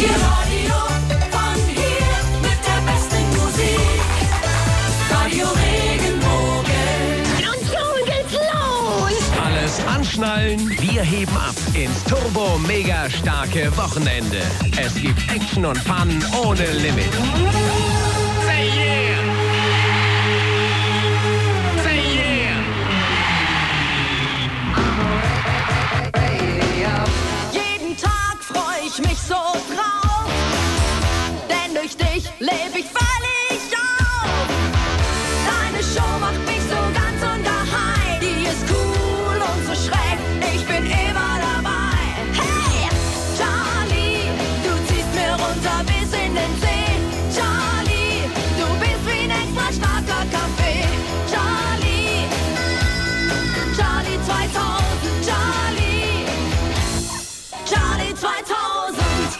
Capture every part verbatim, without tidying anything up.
Ihr Radio von hier mit der besten Musik. Radio Regenbogen. Und schon geht's los. Alles anschnallen, wir heben ab ins turbo mega starke Wochenende. Es gibt Action und Fun ohne Limit. Say yeah! Say yeah! Jeden Tag freu ich mich so drauf, denn durch dich lebe ich völlig auf. Deine Show macht mich so ganz undaheim, die ist cool und so schräg, ich bin immer dabei. Hey, Charlie, du ziehst mir runter bis in den See. Charlie, du bist wie ein extra starker Kaffee. Charlie, Charlie zweitausend, Charlie, Charlie zweitausend.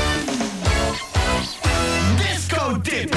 Disco Dip!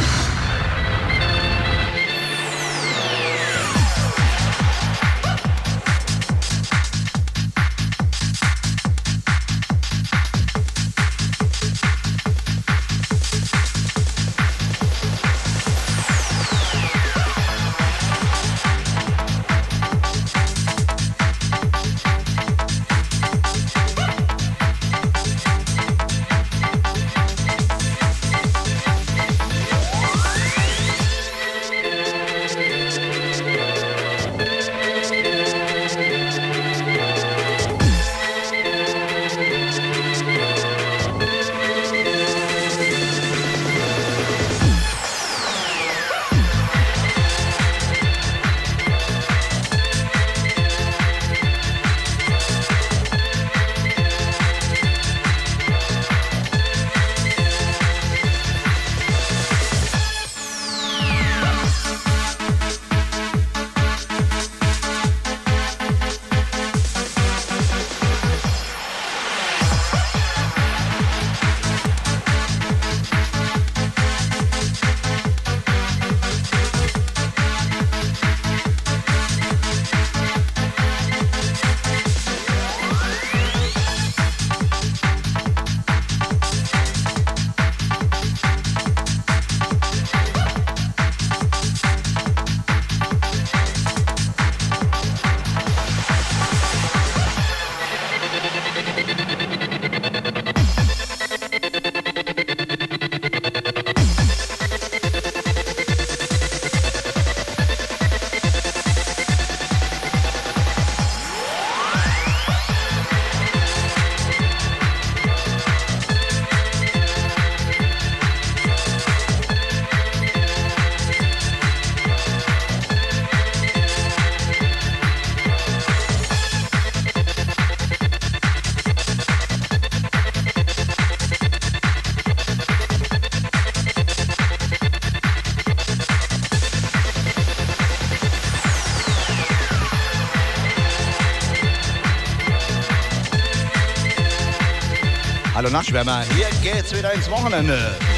Hallo Nachtschwärmer, hier geht's wieder ins Wochenende.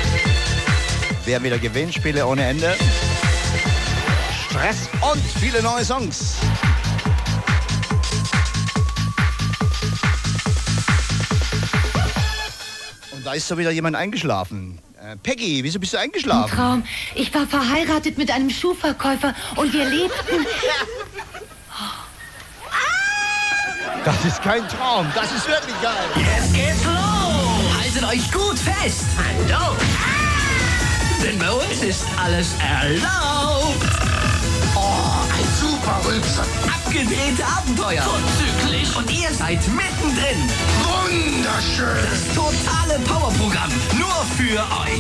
Wir haben wieder Gewinnspiele ohne Ende, Stress und viele neue Songs. Und da ist so wieder jemand eingeschlafen. Äh, Peggy, wieso bist du eingeschlafen? Ein Traum. Ich war verheiratet mit einem Schuhverkäufer und wir lebten... Das ist kein Traum, das ist wirklich geil. Jetzt geht's los! Haltet euch gut fest! Hallo! Denn bei uns ist alles erlaubt! Oh, ein super Rülpser! Abgedrehte Abenteuer! Vorzüglich! Und ihr seid mittendrin! Wunderschön! Das totale Powerprogramm nur für euch!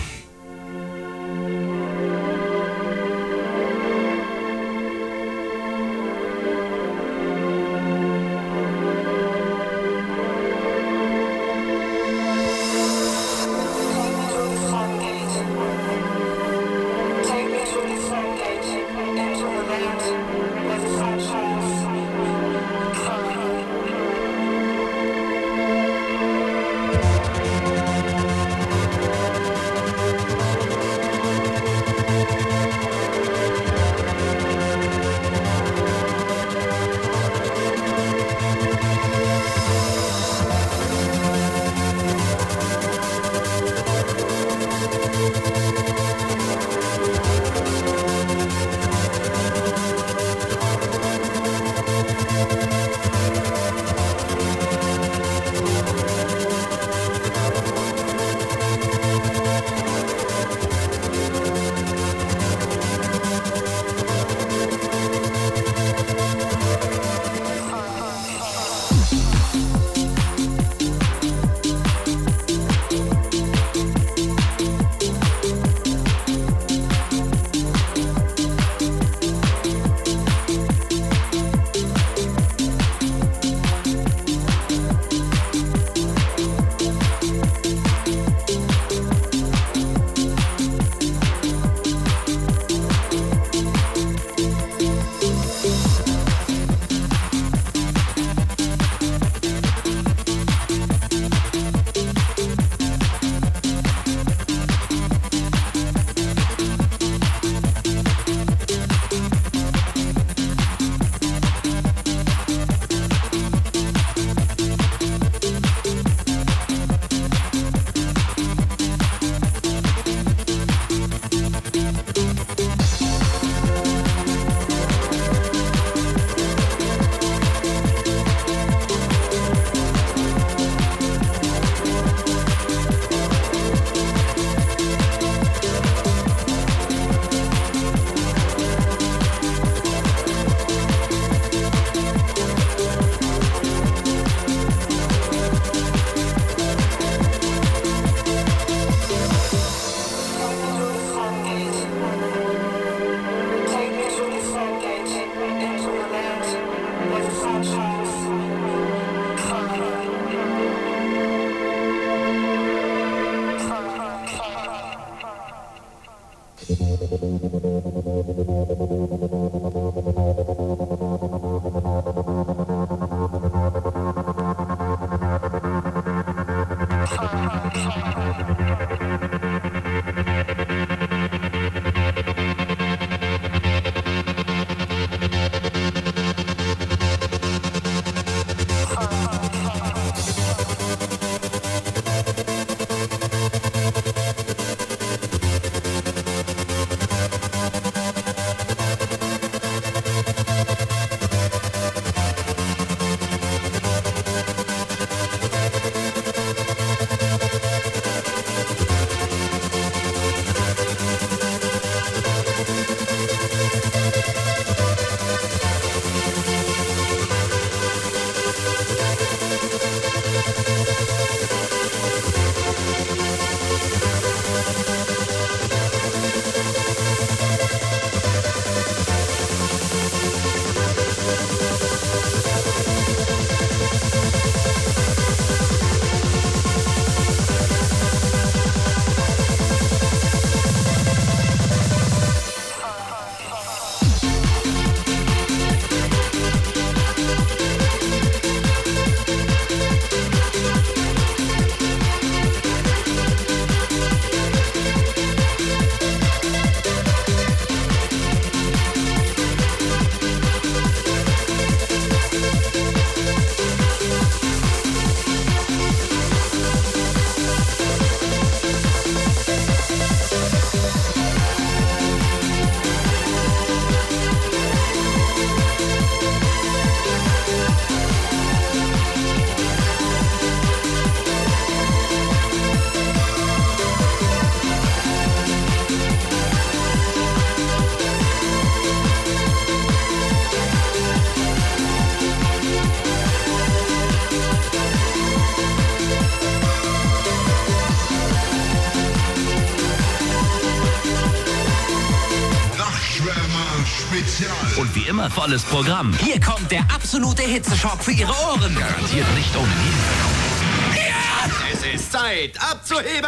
Und wie immer volles Programm. Hier kommt der absolute Hitzeschock für Ihre Ohren. Garantiert nicht ohne Nebenwirkungen. Ja! Es ist Zeit, abzuheben!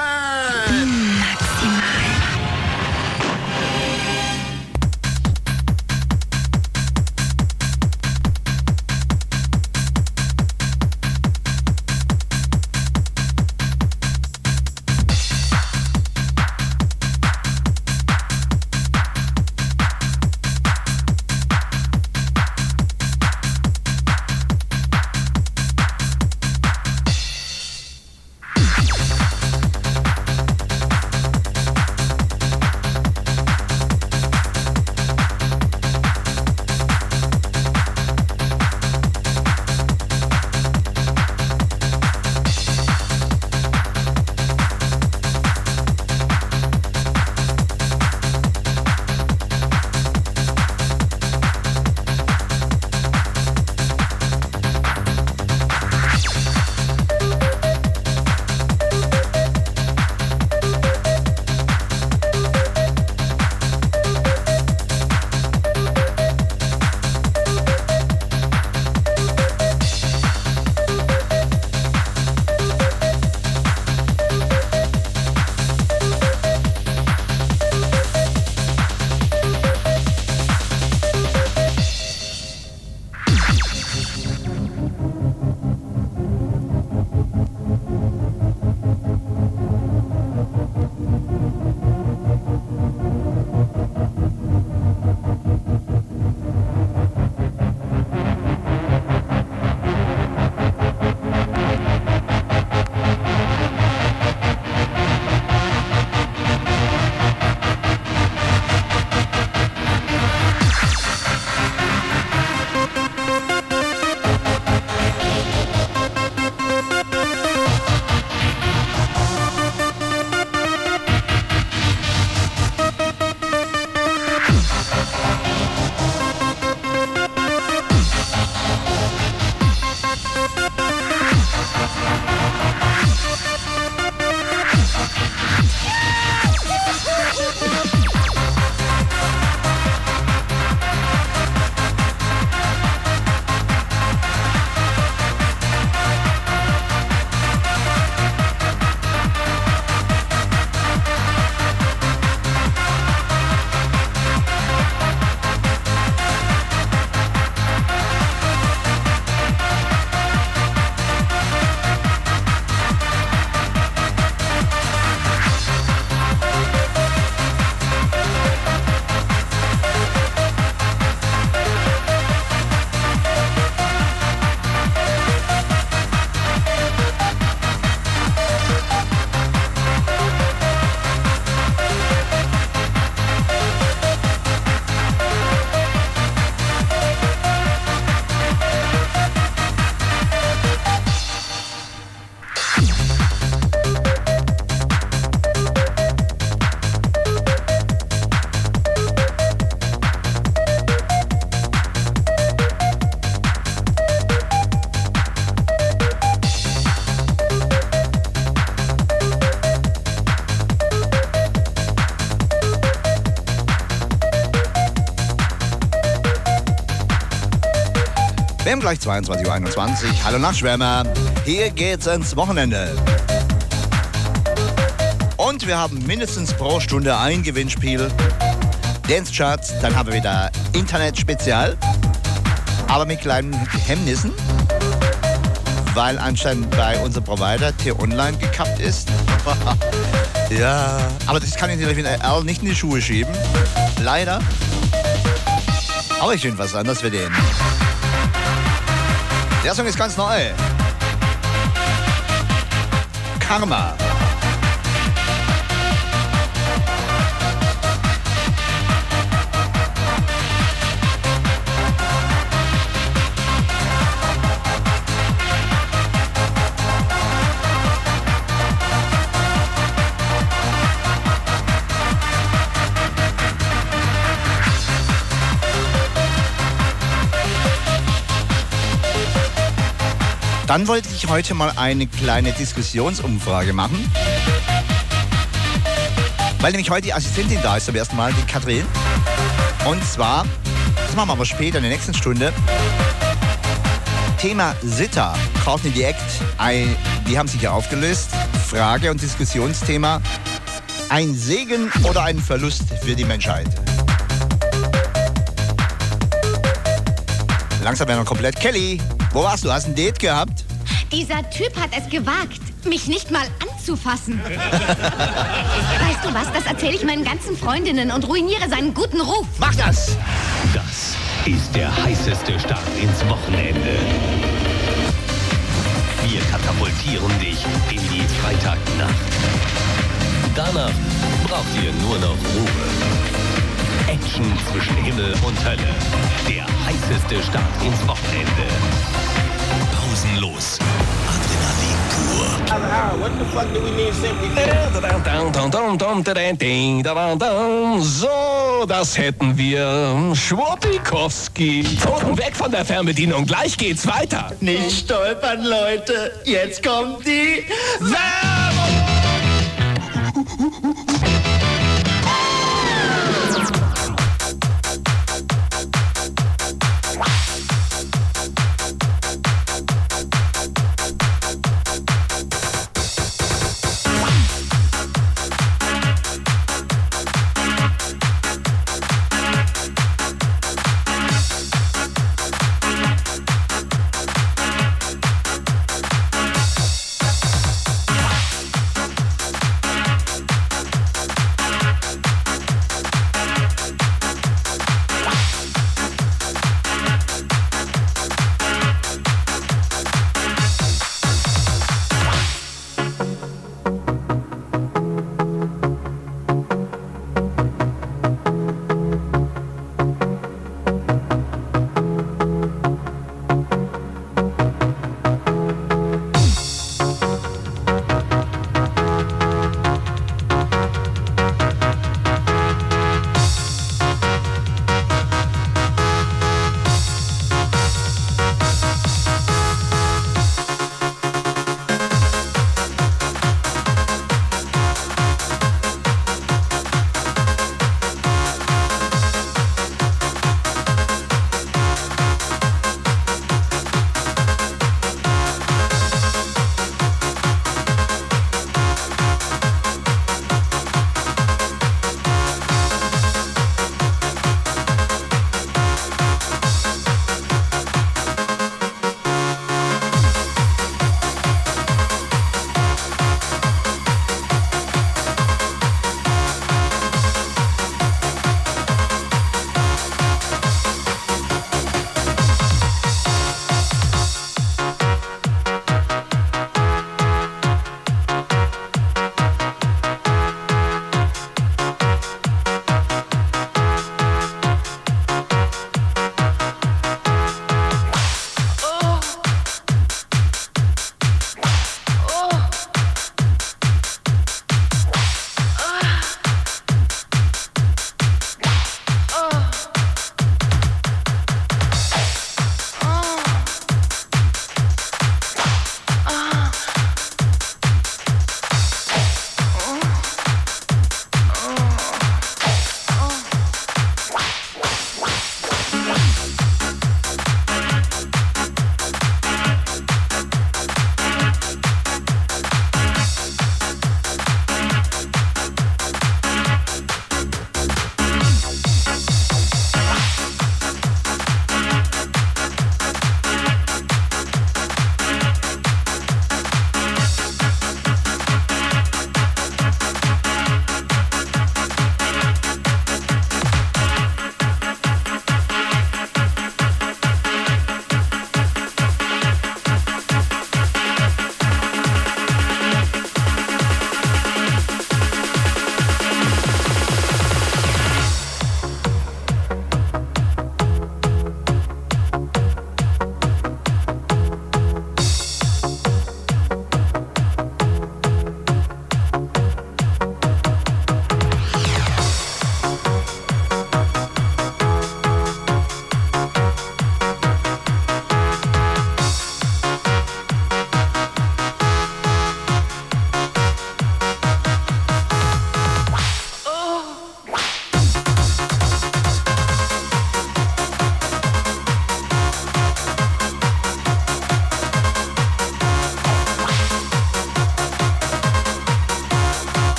Maximal. Wir haben gleich zweiundzwanzig Uhr einundzwanzig. Hallo Nachtschwärmer, hier geht's ins Wochenende. Und wir haben mindestens pro Stunde ein Gewinnspiel. Dance Charts, dann haben wir wieder Internet-Spezial. Aber mit kleinen Hemmnissen, weil anscheinend bei unserem Provider T-Online gekappt ist. Ja, aber das kann ich natürlich Al nicht in die Schuhe schieben. Leider. Aber ich finde was anderes für den. Der Song ist ganz neu. Karma. Dann wollte ich heute mal eine kleine Diskussionsumfrage machen. Weil nämlich heute die Assistentin da ist, zum ersten Mal, die Katrin. Und zwar, das machen wir aber später in der nächsten Stunde, Thema Sitter, Caught in the Act, ein, die haben sich ja aufgelöst. Frage und Diskussionsthema, ein Segen oder ein Verlust für die Menschheit? Langsam werden wir komplett. Kelly, wo warst du? Hast du ein Date gehabt? Dieser Typ hat es gewagt, mich nicht mal anzufassen. Weißt du was, das erzähle ich meinen ganzen Freundinnen und ruiniere seinen guten Ruf. Mach das! Das ist der heißeste Start ins Wochenende. Wir katapultieren dich in die Freitagnacht. Danach braucht ihr nur noch Ruhe. Action zwischen Himmel und Hölle. Der heißeste Start ins Wochenende. Pausenlos. Adrenalin pur. So, das hätten wir. Schwuppikowski. Pfoten weg von der Fernbedienung. Gleich geht's weiter. Nicht stolpern, Leute. Jetzt kommt die Werbung.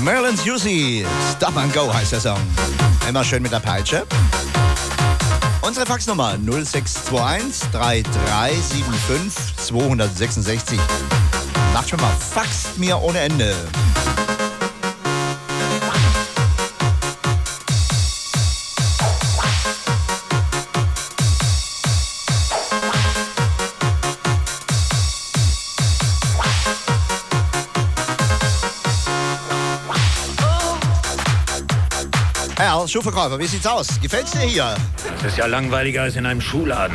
Merlin's Juicy, Stop and Go heißt der Song. Immer schön mit der Peitsche. Unsere Faxnummer null sechs zwei eins drei drei sieben fünf zwei sechs sechs. Macht schon mal, faxt mir ohne Ende. Al, Schuhverkäufer, wie sieht's aus? Gefällt's dir hier? Das ist ja langweiliger als in einem Schuhladen.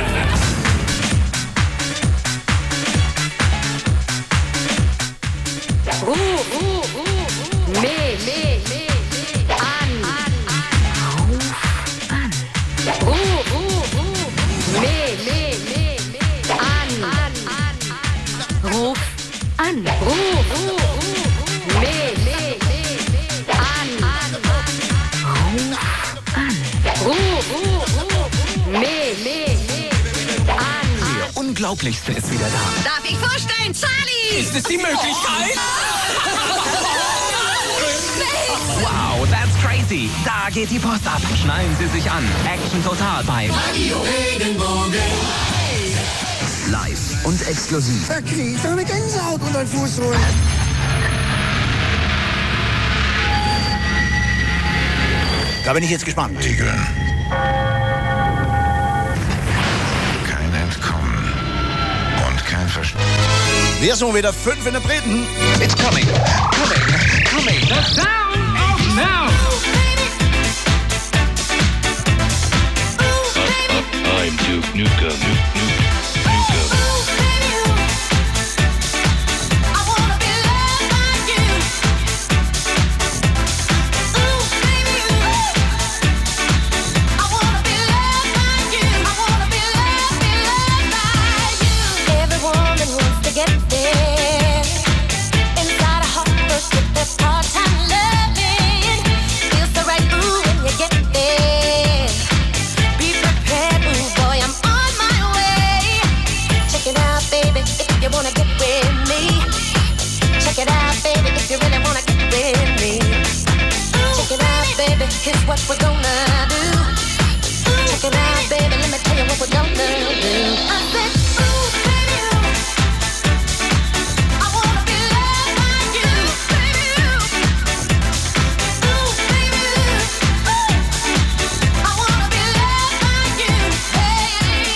Ruh, ruh, ruh, ruh. Me, me, me, me. An, an, an. Ruf an. Ruh, ruh, ruh. Me, me, me, me. An, an, an. Ruf an. Ruh, ruh, ruh. Me, me, me, me. An, an, an. Ruf an. Ruh, ruh, ruh. Me, me, me. An. Der Unglaublichste ist wieder da. Darf ich vorstellen, Charlie? Ist es die Möglichkeit? Wow, that's crazy. Da geht die Post ab. Schnallen Sie sich an. Action total bei Radio Regenbogen. Live und exklusiv. Da krieg ich doch eine Gänsehaut unter den Fußsohlen. Da bin ich jetzt gespannt. Tiegeln. Kein Entkommen. Und kein Verstecken. Wir sind wieder fünf in der Briten. It's coming, coming, coming. The sound of now. I'm Duke Nukem. Nuke, Nuke, Nukem. Here's what we're gonna do. Check it out, baby, let me tell you what we're gonna do. I said, ooh, baby, I wanna be loved by you, baby. Ooh, baby, ooh, I wanna be loved by you. Hey,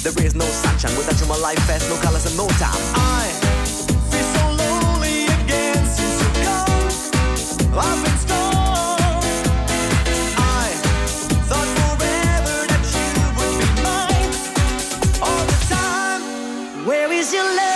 There is no sunshine without you, my life has no colors and no time. I feel so lonely again since you're gone. I've been strong. I thought forever that you would be mine all the time. Where is your love?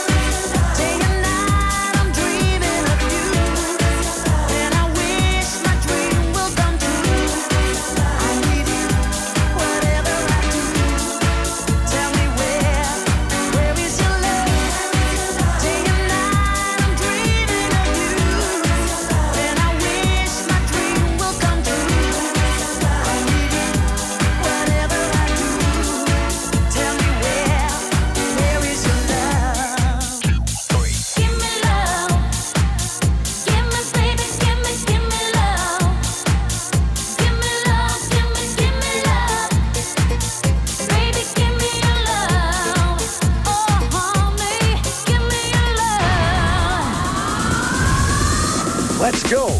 Let's go.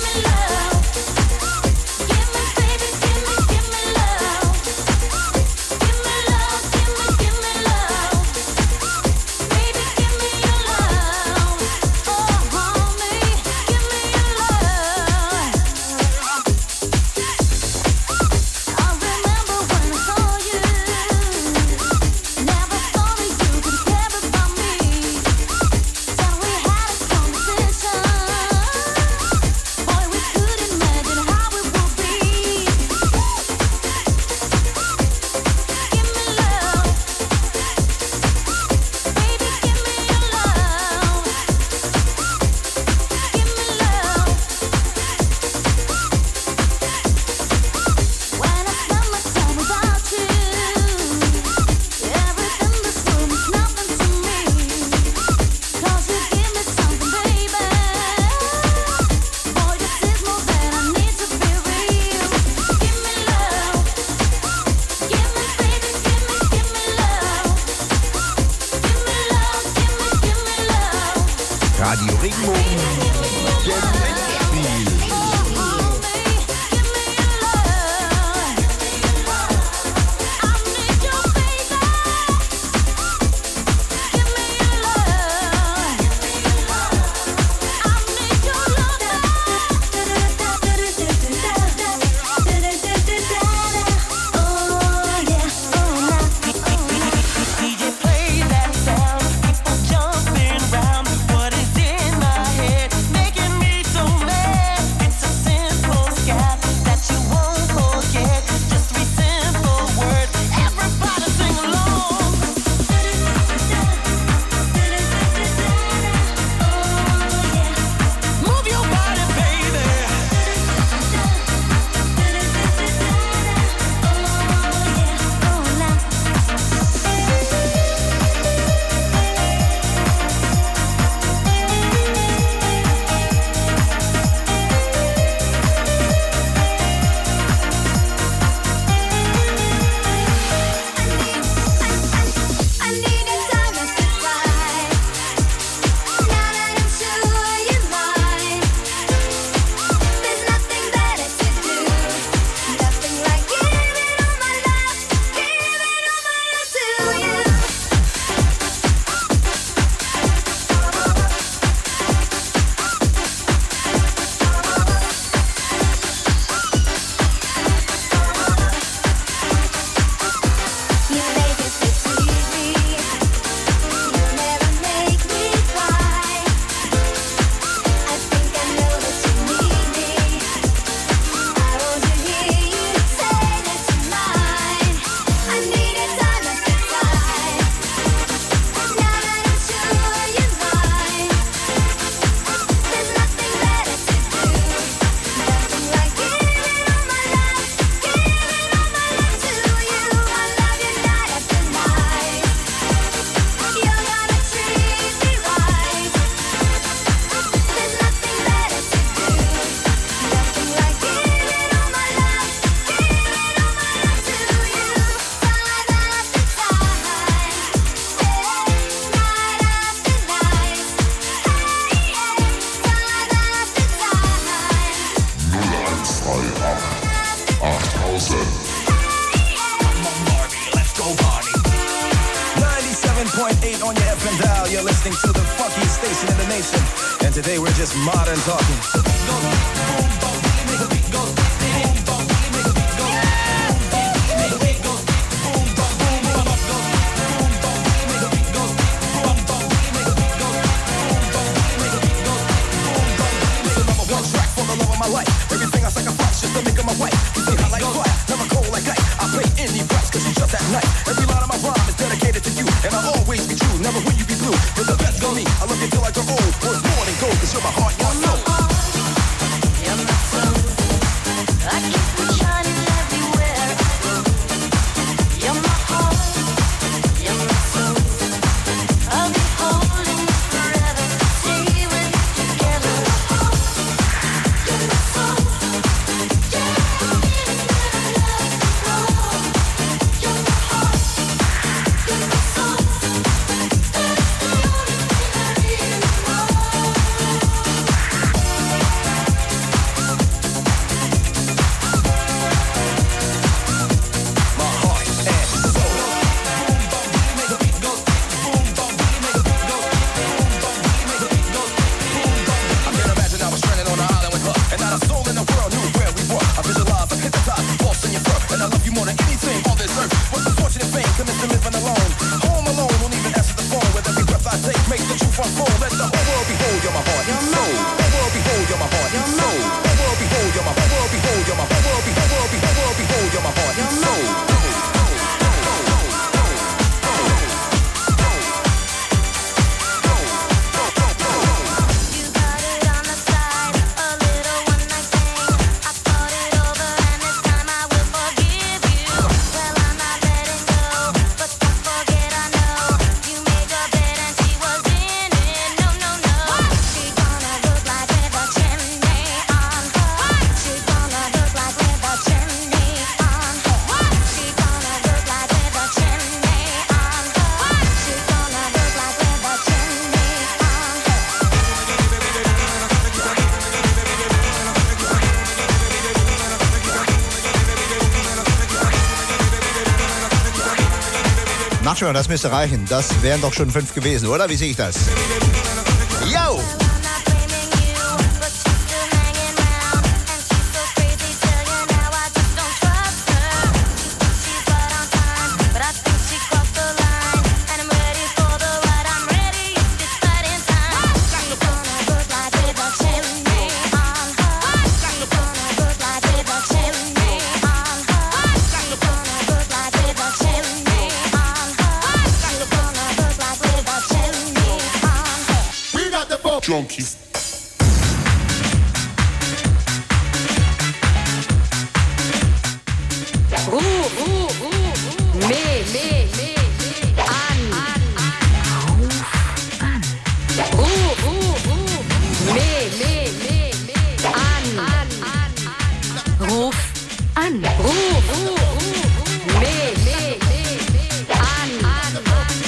Radio Regenbogen, Gewinnspiel. D J play that sound, people jumping around. What is in my head? eight on your F M dial. You're listening to the funkiest station in the nation. And today we're just modern talking. My life, everything I sacrifice just to make her my wife. You see how like fire, never cold like ice. I play indie price cause she's just that nice. Every line of my rhyme is dedicated to you, and I'll always be true. Never will you be blue. You're the best for me. I love you till I grow old. Worth more than gold cause you're my heart, your soul. You're my soul. I keep you shining everywhere. You're my heart. You're my soul. I'll be holding you forever. Stay with you together. Schon, das müsste reichen. Das wären doch schon fünf gewesen, oder? Wie sehe ich das? Yo! Junkies. Ruf, ruf, ruf, mich, mich, mich, an, an, ruf an, ruf, ruf, ruf, mich, mich, mich, an, an, an, ruf an, ruf, ruf, ruf, mich, mich, mich, an, an,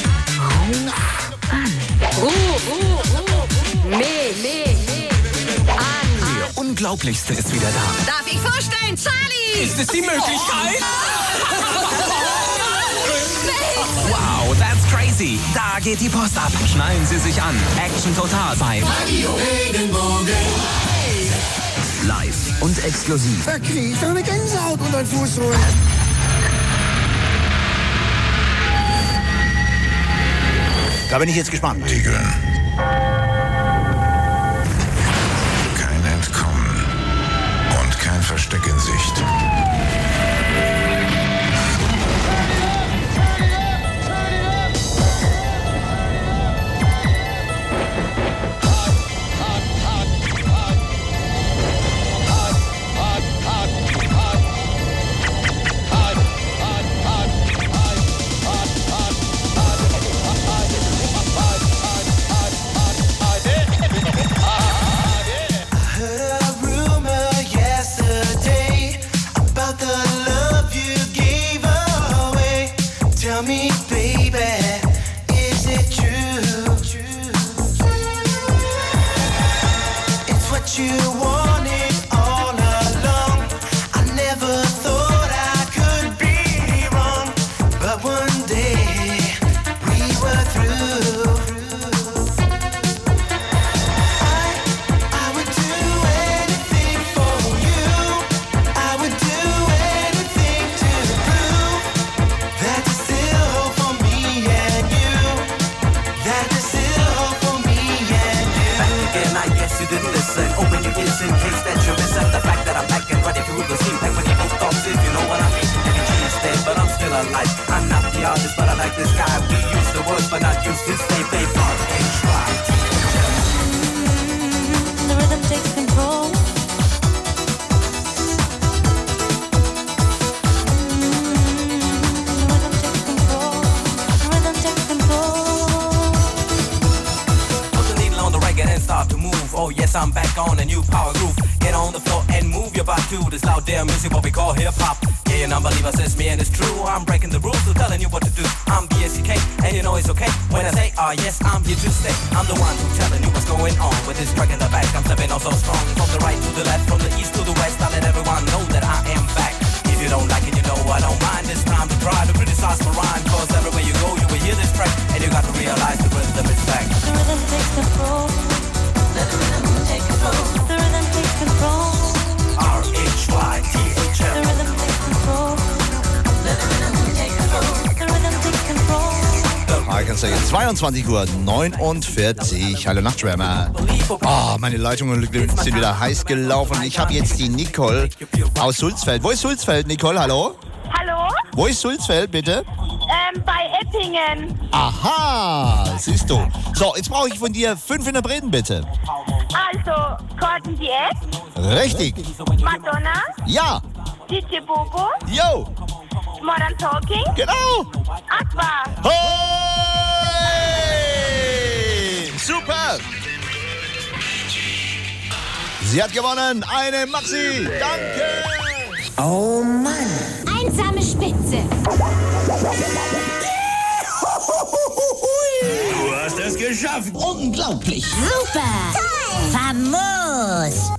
an, ruf an, ruf, ruf, ruf, mich, mich, mich, an. Der Unglaublichste ist wieder da. Darf ich vorstellen, Charlie? Ist es die Möglichkeit? Wow, that's crazy. Da geht die Post ab. Schnallen Sie sich an. Action total bei Radio Regenbogen. Live und exklusiv. Da krieg ich doch eine Gänsehaut unter den Fußsohlen. Da bin ich jetzt gespannt. Regeln. Kein Entkommen und kein Versteck in Sicht. I like. I'm not the artist, but I like this guy. We use the words, but not use his name. They bought and tried. The rhythm takes control. And start to move. Oh yes, I'm back on a new power groove. Get on the floor and move your body to this loud damn music, what we call hip hop. Yeah, your non-believer says me and it's true. I'm breaking the rules, so telling you what to do. I'm B S C K and you know it's okay when I say, ah oh, yes, I'm here to stay. I'm the one who's telling you what's going on. With this track in the back, I'm stepping on so strong. From the right to the left, from the east to the west, I let everyone know that I am back. If you don't like it, you know I don't mind. It's time to try to criticize my rhyme, cause everywhere you go, you will hear this track, and you got to realize the rhythm is back. The rhythm takes control. Let the rhythm take control. The rhythm takes control. R H Y T H L. The rhythm takes control. Let the rhythm take control. The rhythm takes control. Ah, ich kann sagen, zweiundzwanzig Uhr neunundvierzig. Hallo Nachtschwärmer. Oh, meine Leitungen sind wieder heiß gelaufen. Ich habe jetzt die Nicole aus Sulzfeld. Wo ist Sulzfeld, Nicole? Hallo? Hallo? Wo ist Sulzfeld, bitte? Ähm, bei Eppingen. Aha, siehst du. So, jetzt brauche ich von dir fünf Interpreten, bitte. Also, Gordon Diez. Richtig. Madonna. Ja. D J Bobo. Yo. Modern Talking. Genau. Aqua. Hey! Super. Sie hat gewonnen. Eine Maxi. Danke. Oh Mann. Einsame Spitze. Du hast es geschafft. Unglaublich. Super. Toll. Famos.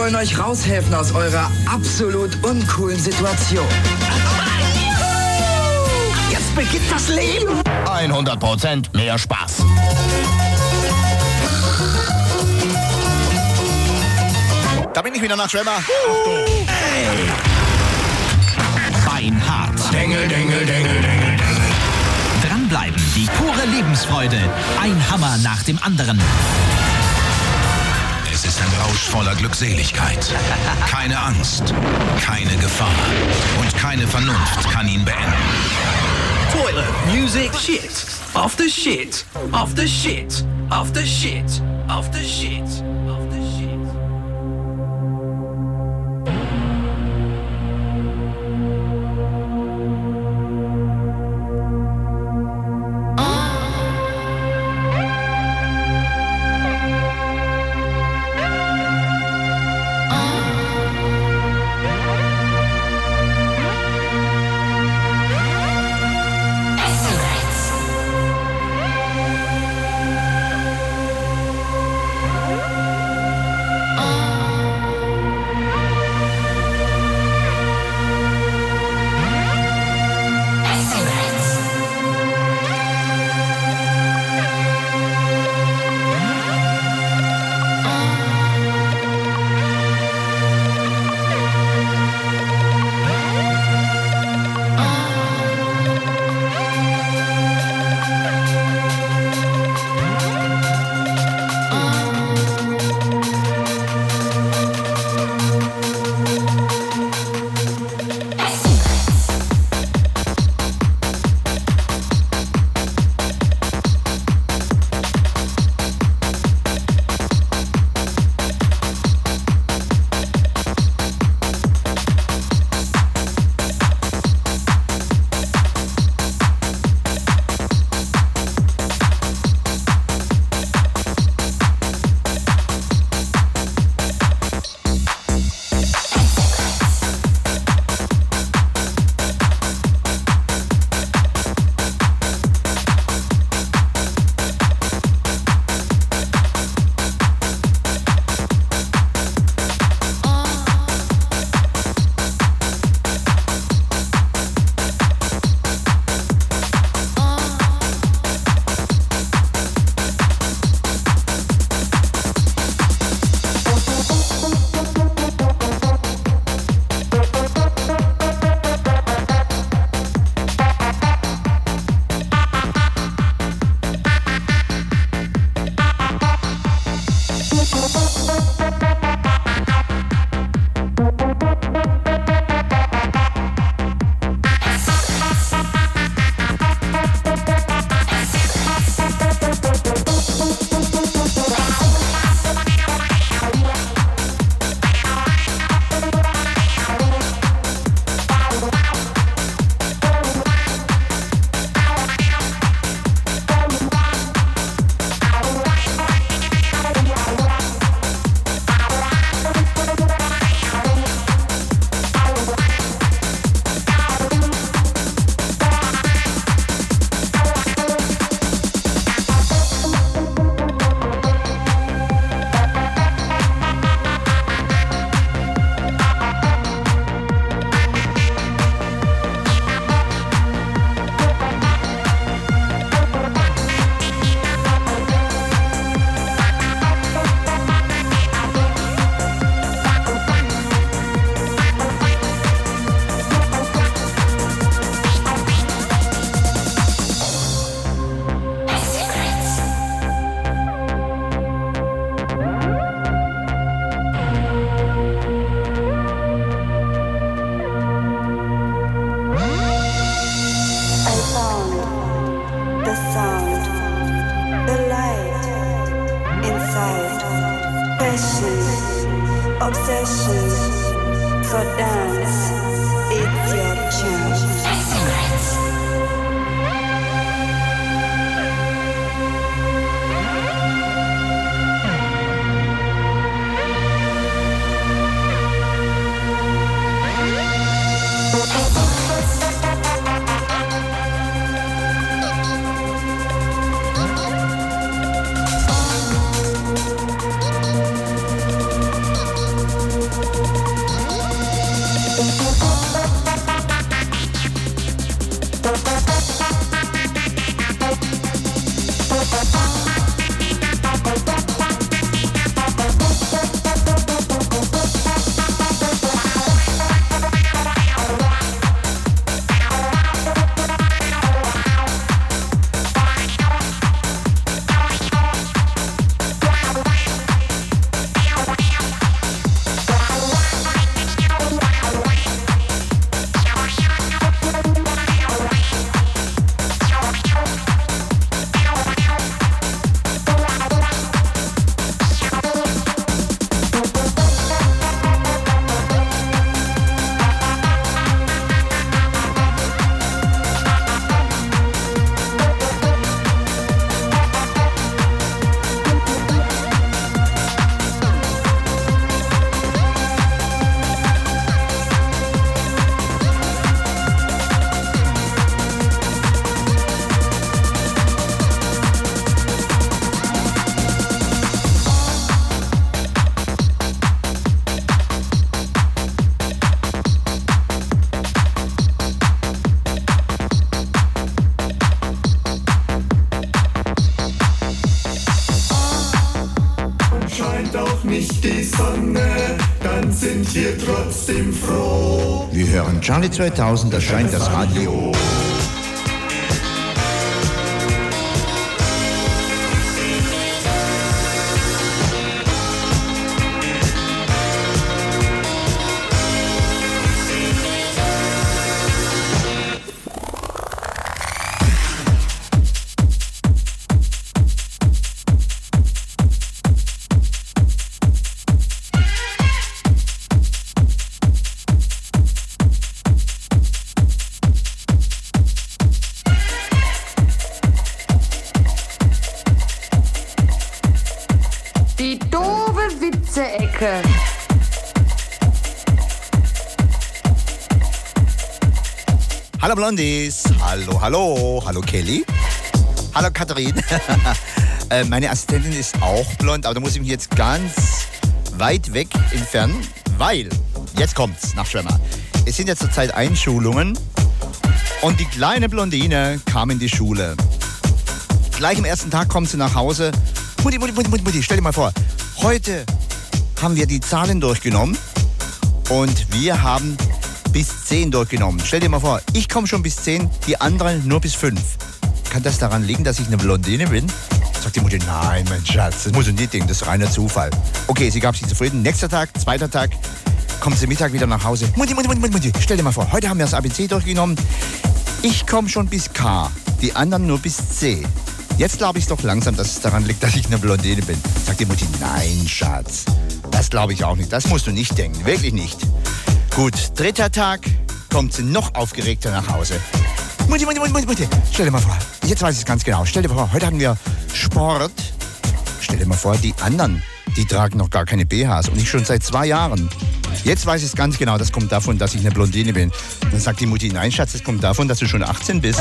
wollen euch raushelfen aus eurer absolut uncoolen Situation. Jetzt beginnt das Leben. hundert Prozent mehr Spaß. Da bin ich wieder nach Schwemmer. Hey. Beinhart. Dengel, dengel, dengel, dengel. Dranbleiben, die pure Lebensfreude. Ein Hammer nach dem anderen. Es ist ein Rausch voller Glückseligkeit. Keine Angst, keine Gefahr und keine Vernunft kann ihn beenden. Toilet music shit. Off the shit. Off the shit. Off the shit. Off the shit. Off the shit. obsession. So dance, it's your chance. bin froh. Wir hören Charlie zweitausend, da scheint das Radio. Die doofe Witze-Ecke. Hallo Blondies, hallo, hallo, hallo Kelly, hallo Katharin. äh, meine Assistentin ist auch blond, aber da muss ich mich jetzt ganz weit weg entfernen, weil, jetzt kommt's nach Schwemmer. Es sind jetzt zurzeit Einschulungen und die kleine Blondine kam in die Schule. Gleich am ersten Tag kommt sie nach Hause. Mutti, Mutti, Mutti, Mutti, Mutti, stell dir mal vor, heute haben wir die Zahlen durchgenommen und wir haben bis zehn durchgenommen. Stell dir mal vor, ich komme schon bis zehn, die anderen nur bis fünf. Kann das daran liegen, dass ich eine Blondine bin? Sagt die Mutter, nein, mein Schatz, das muss ich nicht denken, das ist reiner Zufall. Okay, sie gab sich zufrieden. Nächster Tag, zweiter Tag, kommt sie Mittag wieder nach Hause. Mutti, Mutti, Mutti, Mutti, stell dir mal vor, heute haben wir das A B C durchgenommen. Ich komme schon bis K, die anderen nur bis C. Jetzt glaube ich doch langsam, dass es daran liegt, dass ich eine Blondine bin. Sagt die Mutti, nein, Schatz, das glaube ich auch nicht. Das musst du nicht denken, wirklich nicht. Gut, dritter Tag, kommt sie noch aufgeregter nach Hause. Mutti, Mutti, Mutti, Mutti, stell dir mal vor, jetzt weiß ich es ganz genau. Stell dir mal vor, heute hatten wir Sport. Stell dir mal vor, die anderen, die tragen noch gar keine B Hs und ich schon seit zwei Jahren. Jetzt weiß ich es ganz genau, das kommt davon, dass ich eine Blondine bin. Dann sagt die Mutti, nein, Schatz, das kommt davon, dass du schon achtzehn bist.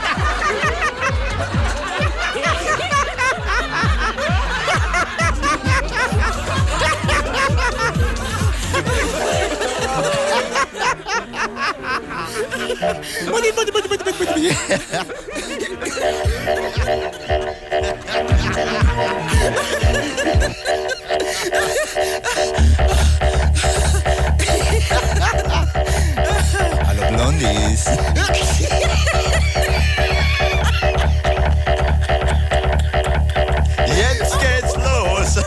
Mutti, Mutti, Mutti, Mutti, Mutti, Mutti. Hallo Blondies. Jetzt geht's los.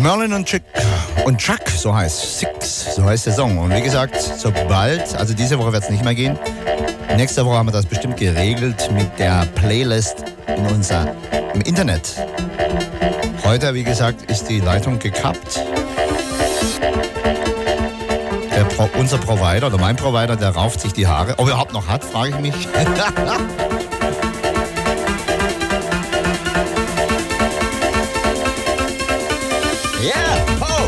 Merlin und Chuck, und Chuck, so heißt Six, so heißt der Song. Und wie gesagt, sobald, also diese Woche wird es nicht mehr gehen. Nächste Woche haben wir das bestimmt geregelt mit der Playlist in unser, im Internet. Heute, wie gesagt, ist die Leitung gekappt. Der Pro, unser Provider oder mein Provider, der rauft sich die Haare. Ob er überhaupt noch hat, frage ich mich. Yeah! Oh!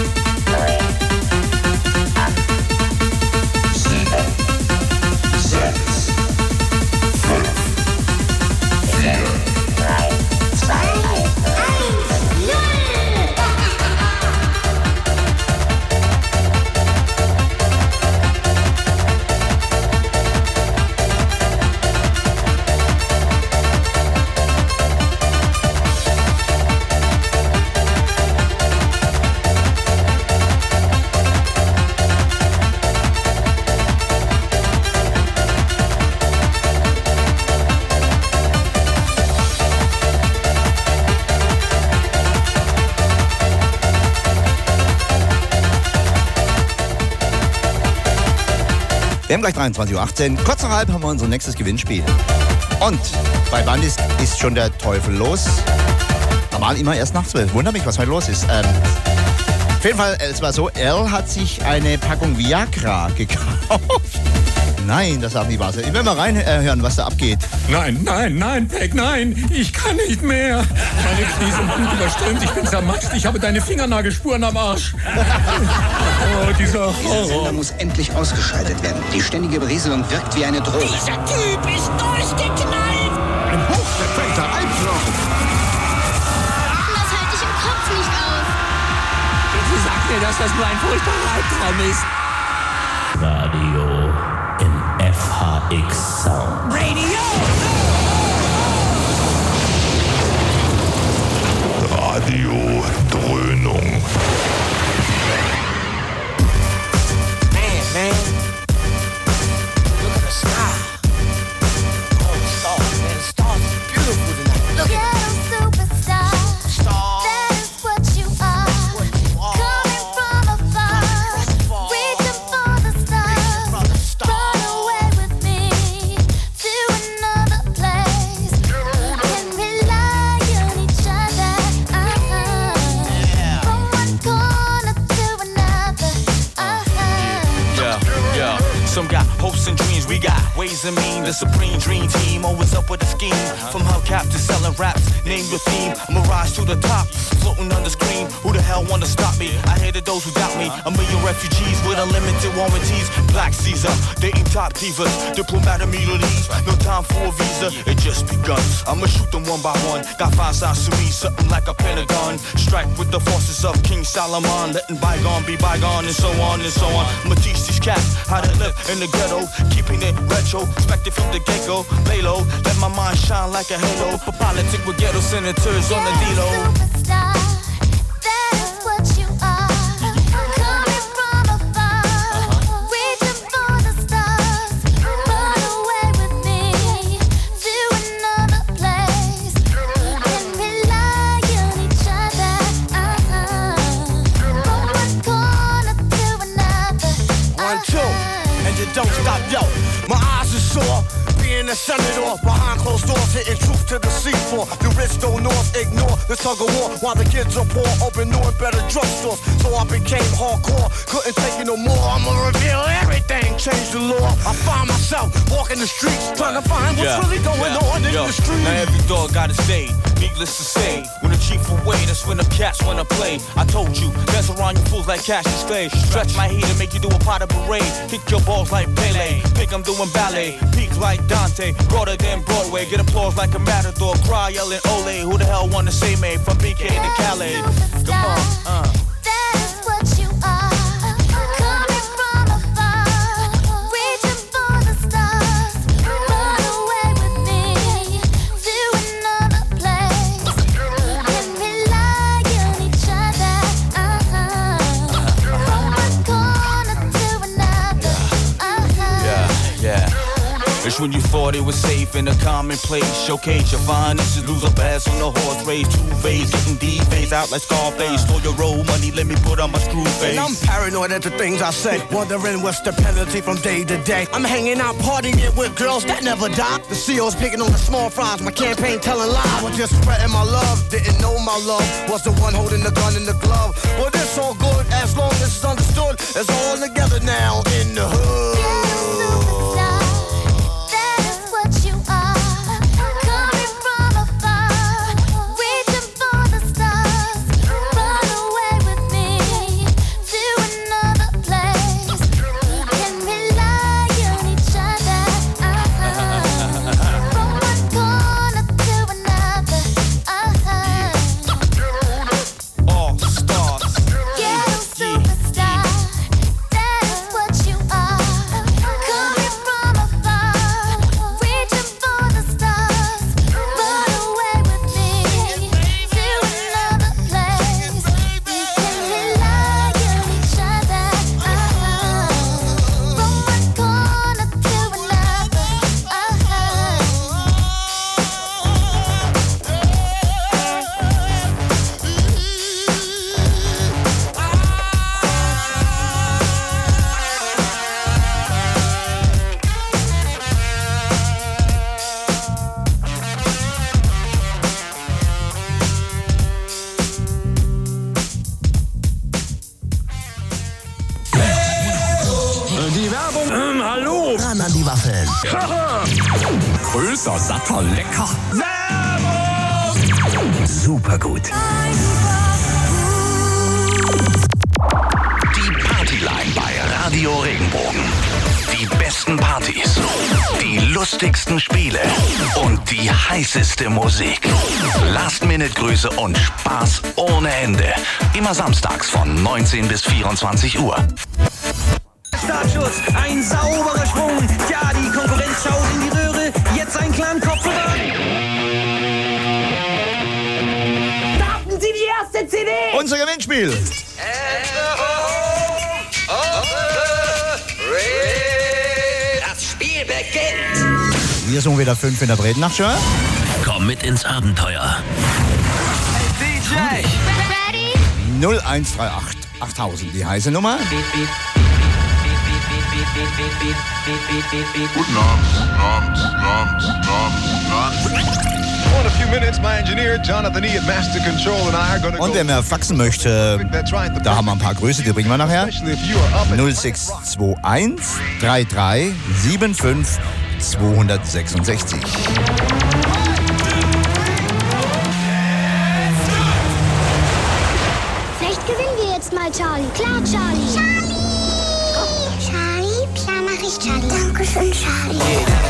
Wir haben gleich dreiundzwanzig Uhr achtzehn. Kurz nach halb haben wir unser nächstes Gewinnspiel. Und bei Bandis ist schon der Teufel los. Normal immer erst nach zwölf. Wundert mich, was heute los ist. Ähm, auf jeden Fall, es war so, Al hat sich eine Packung Viagra gekauft. Nein, das darf nicht wahr sein. Ich will mal reinhören, was da abgeht. Nein, nein, nein, Peg, nein. Ich kann nicht mehr. Meine Knie sind gut überströmt. Ich bin zermatscht. Ich habe deine Fingernagelspuren am Arsch. Oh, dieser Dieser Sender muss endlich ausgeschaltet werden. Die ständige Berieselung wirkt wie eine Droge. Dieser Typ ist durchgeknallt. Ein hochfrequenter Albtraum. Das halte ich im Kopf nicht aus. Bitte sag mir, dass das nur ein furchtbarer Albtraum ist. Radio in F H X Sound. Radio! Radio Dröhnung. Man, man. Look at the sky. Oh, the stars, man. The stars are beautiful tonight. Look at them. Superstar. Star. That is what you are. Coming from afar. Reaching for the stars. Run away with me to another place. Can rely on each other. Uh-huh. From one corner to another. Uh-huh. Yeah, yeah. Some got hopes and dreams, we got ways and mean. The supreme dream team, always up with a scheme. From hubcap to selling raps, name your theme. I'm a rise to the top, floating on the screen. Who the hell wanna stop me? I hated those who doubt me. A million refugees with unlimited warranties. Black Caesar, dating top divas. Diplomat immunities, no time for a visa. It just begun. I'ma shoot them one by one. Got five sides to me, something like a pentagon. Strike with the forces of King Solomon. Letting bygone be bygone and so on and so on. I'ma teach these cats how to live in the ghetto. Keeping it retro, expected from the get-go. Lay low, let my mind shine like a halo. For politics with ghetto senators on the D-Lo. Superstar, that is what you are. Coming from afar, reaching for the stars. Run away with me to another place. Can rely on each other. Uh-huh. From one corner to another. One, two, and you don't stop, yo. My eyes are sore. Being a senator behind closed doors, hitting truth to the seafloor. The rich don't north ignore the tug of war while the kids are poor. Open new and better drugstores, so I became hardcore. Couldn't take it no more. I'ma reveal everything, change the law. I find myself walking the streets, trying to find what's Yeah, really going yeah, on in yo. the street. Now every dog got its day. Needless to say, when the chief away, that's when the cats wanna play. I told you, dance around you fools like Cassius Clay. Stretch my heat and make you do a pot of parade. Kick your balls like Pele. Think I'm doing ballet. Peak like Dante. Broader than Broadway. Get applause like a matador. Cry yelling Ole. Who the hell wanna say me? From B K to Calais. Come on, uh. That is what you are. Coming from afar, reaching for the stars. Run away with me to another place. Can rely on each other. Uh-huh. From one corner to another. Uh-huh. Yeah, yeah. It's when you thought it was safe in a commonplace. Showcase your finances, lose a pass on the horse race. Two phase, getting D-face out like Scarface. For your roll money, let me put on my screw face. And I'm paranoid at the things I say, wondering what's the penalty from day to day. I'm hanging out, partying with girls that never die. The C O's picking on the small fries, my campaign telling lies. I was just spreading my love, didn't know my love was the one holding the gun in the glove. Well, this all good as long as it's understood. It's all together now in the hood. Größer, satter, lecker. Super gut. Die Partyline bei Radio Regenbogen. Die besten Partys, die lustigsten Spiele und die heißeste Musik. Last-Minute-Grüße und Spaß ohne Ende. Immer samstags von neunzehn bis vierundzwanzig Uhr. Startschuss, ein sauberer Schwung. Ja, die Konkurrenz schaut in die Röhre. Jetzt ein kleinen Kopf voran. Da hatten Sie die erste C D. Unser Gewinnspiel. Das Spiel beginnt. Wir sind wieder fünf in der Bredennacht-Show. Komm mit ins Abenteuer. Hey, D J. Ready? null eins drei acht achttausend, die heiße Nummer. Guten Abend, Abend, Abend, Abend, Abend. In a few minutes, my engineer Jonathan E. at Master Control and I are going to Und wer mir faxen möchte, da haben wir ein paar Grüße, die bringen wir nachher. null sechs zwei eins drei drei sieben fünf zwei sechs sechs. Vielleicht gewinnen wir jetzt mal, Charlie. Klar, Charlie. Charlie! Charlie, klar mach ich, Charlie. Dankeschön, Charlie.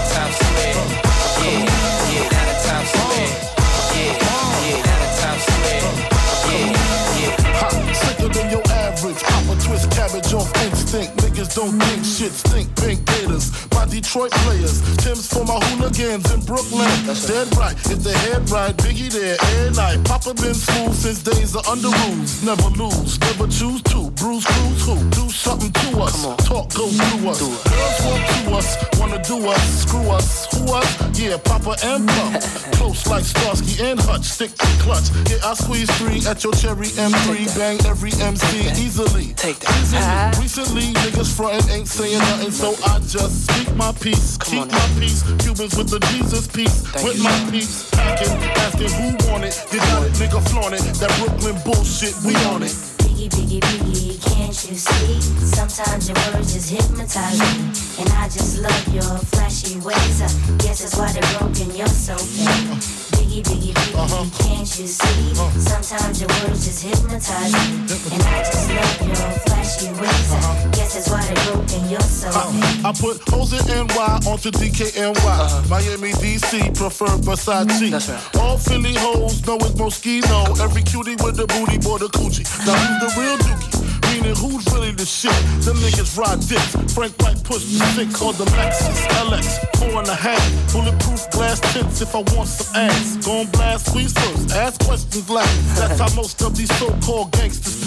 Sicker than your average. Papa twist cabbage off instinct. Niggas don't think shit stink. Pink gators, my Detroit players. Tim's for my hooligans in Brooklyn. Dead right, if they head right, Biggie there, air night. Papa been smooth since days of under rules. Never lose, never choose to. Bruce Cruz who? Do something to us. Talk go through us. Girls want to us, wanna do us. Screw us, who us? Yeah, Papa and Pump. Close like Starsky and Hutch. Stick to clutch. Yeah, I squeeze three at your cherry M three. Bang every M C easily. Take that. Easily. Recently, niggas frontin' ain't saying nothing, so I just speak my peace. Keep my peace. Cubans with the Jesus peace. With my peace. Packing, asking who want it. You got it, nigga, flaunt it. That Brooklyn bullshit, we on it. Biggie, biggie, biggie, can't you see? Sometimes your words just hypnotize me. And I just love your flashy ways. I guess that's why they're broken, you're so fake. Biggie, biggie, biggie, can't you see? Sometimes your words just hypnotize me. And I just love your flashy ways. I guess that's why they're broken, you're so fake. I put hoes in N Y onto D K N Y. Miami, D C, prefer Versace. All Philly hoes know it's Moschino. Every cutie with the booty, boy, the coochie. Now who's the real dookie? Meaning who's really the shit? Them niggas ride dicks. Frank White push the six on the Lexus L X, four and a half. Bulletproof glass tips if I want some ass. Gon' blast squeeze first, ask questions last. That's how most of these so-called gangsters pass.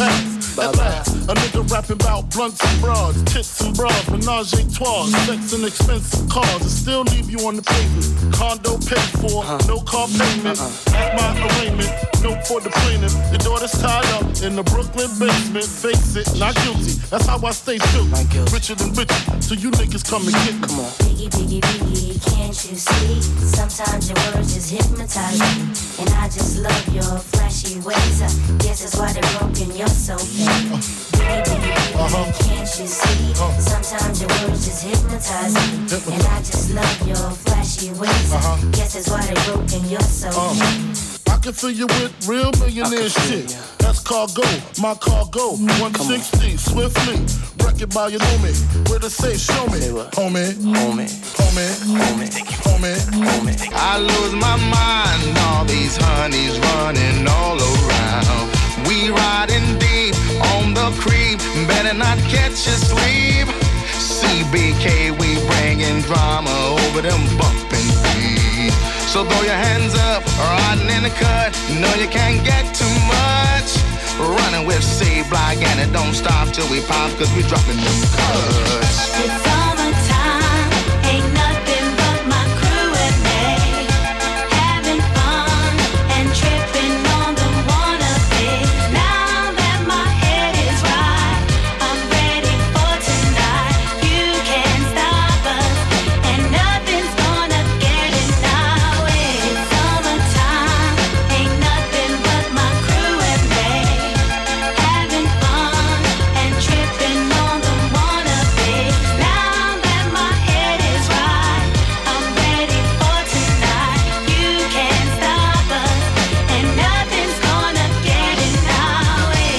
At last, a nigga rapping about blunts and bras, tits and bras, menage a trois, sex and expensive cars, and still leave you on the pavement. Condo paid for, no car payment. At my arraignment, note for the plaintiff. Your daughter's tied up in the Brooklyn basement. Face it, not guilty. That's how I stay true. Richer than richer, so you niggas come and get me. Come on. Biggie, biggie, biggie, can't you see? Sometimes your words just hypnotize me, and I just love your flashy ways. I guess that's why they're broken. You're so fake. Biggie, biggie, biggie, uh-huh. can't you see? Uh-huh. Sometimes your words just hypnotize me, Hypnotize. and I just love your flashy ways. Uh-huh. I guess that's why they're broken. You're so uh-huh. fake. I can fill you with real millionaire shit. That's cargo, my cargo. one sixty, swiftly. Wreck it by your homie. Where to say, show me. Homie, homie, homie, homie, homie, homie. I lose my mind, all these honeys running all around. We riding deep on the creep, better not catch you sleep. C B K, we bringing drama over them bumping beats. So throw your hands up, riding in the cut. No, you can't get too much. Running with C-Block and it don't stop till we pop, cause we dropping them cuts. It's summertime, ain't nothing but my crew and me. Having fun and tripping on the wannabe. Now that my head is right, I'm ready for tonight. You can't stop us, and nothing's gonna get in our way. It's summertime, ain't nothing but my crew and me. Having fun and tripping on the wannabe. Now that my head is right, I'm ready for tonight. You can't stop us, and nothing's gonna get in our way.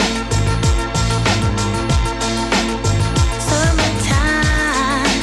Summertime.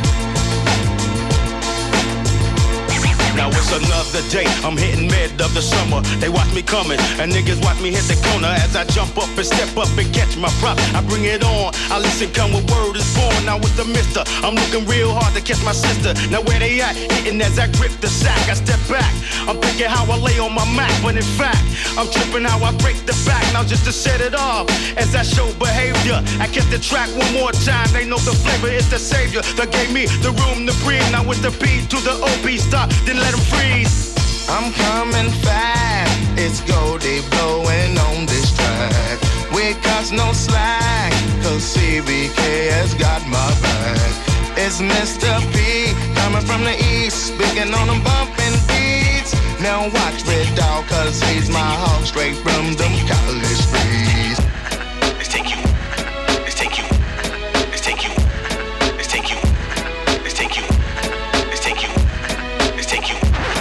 Now it's another day, I'm hitting mid of the summer. They watch me coming, and niggas watch me hit the corner. As I jump up and step up and catch my prop, I bring it on, I listen, come with word is born. Now with the mister, I'm looking real hard to catch my sister. Now where they at? Hitting as I grip the sack, I step back, I'm thinking how I lay on my Mac. When in fact, I'm tripping how I break the back. Now just to set it off, as I show behavior, I catch the track one more time. They know the flavor is the savior that gave me the room to breathe. Now with the beat to the O B stop, then let them freeze. I'm coming fast, it's Goldie blowing on this track. We cause no slack, cause C B K has got my back. It's Mister P, coming from the east, speaking on them bumping beats. Now watch Red Dog, cause he's my hog straight from them college streets. Let's take you, let's take you, let's take you, let's take you, let's take you, let's take you, let's take you.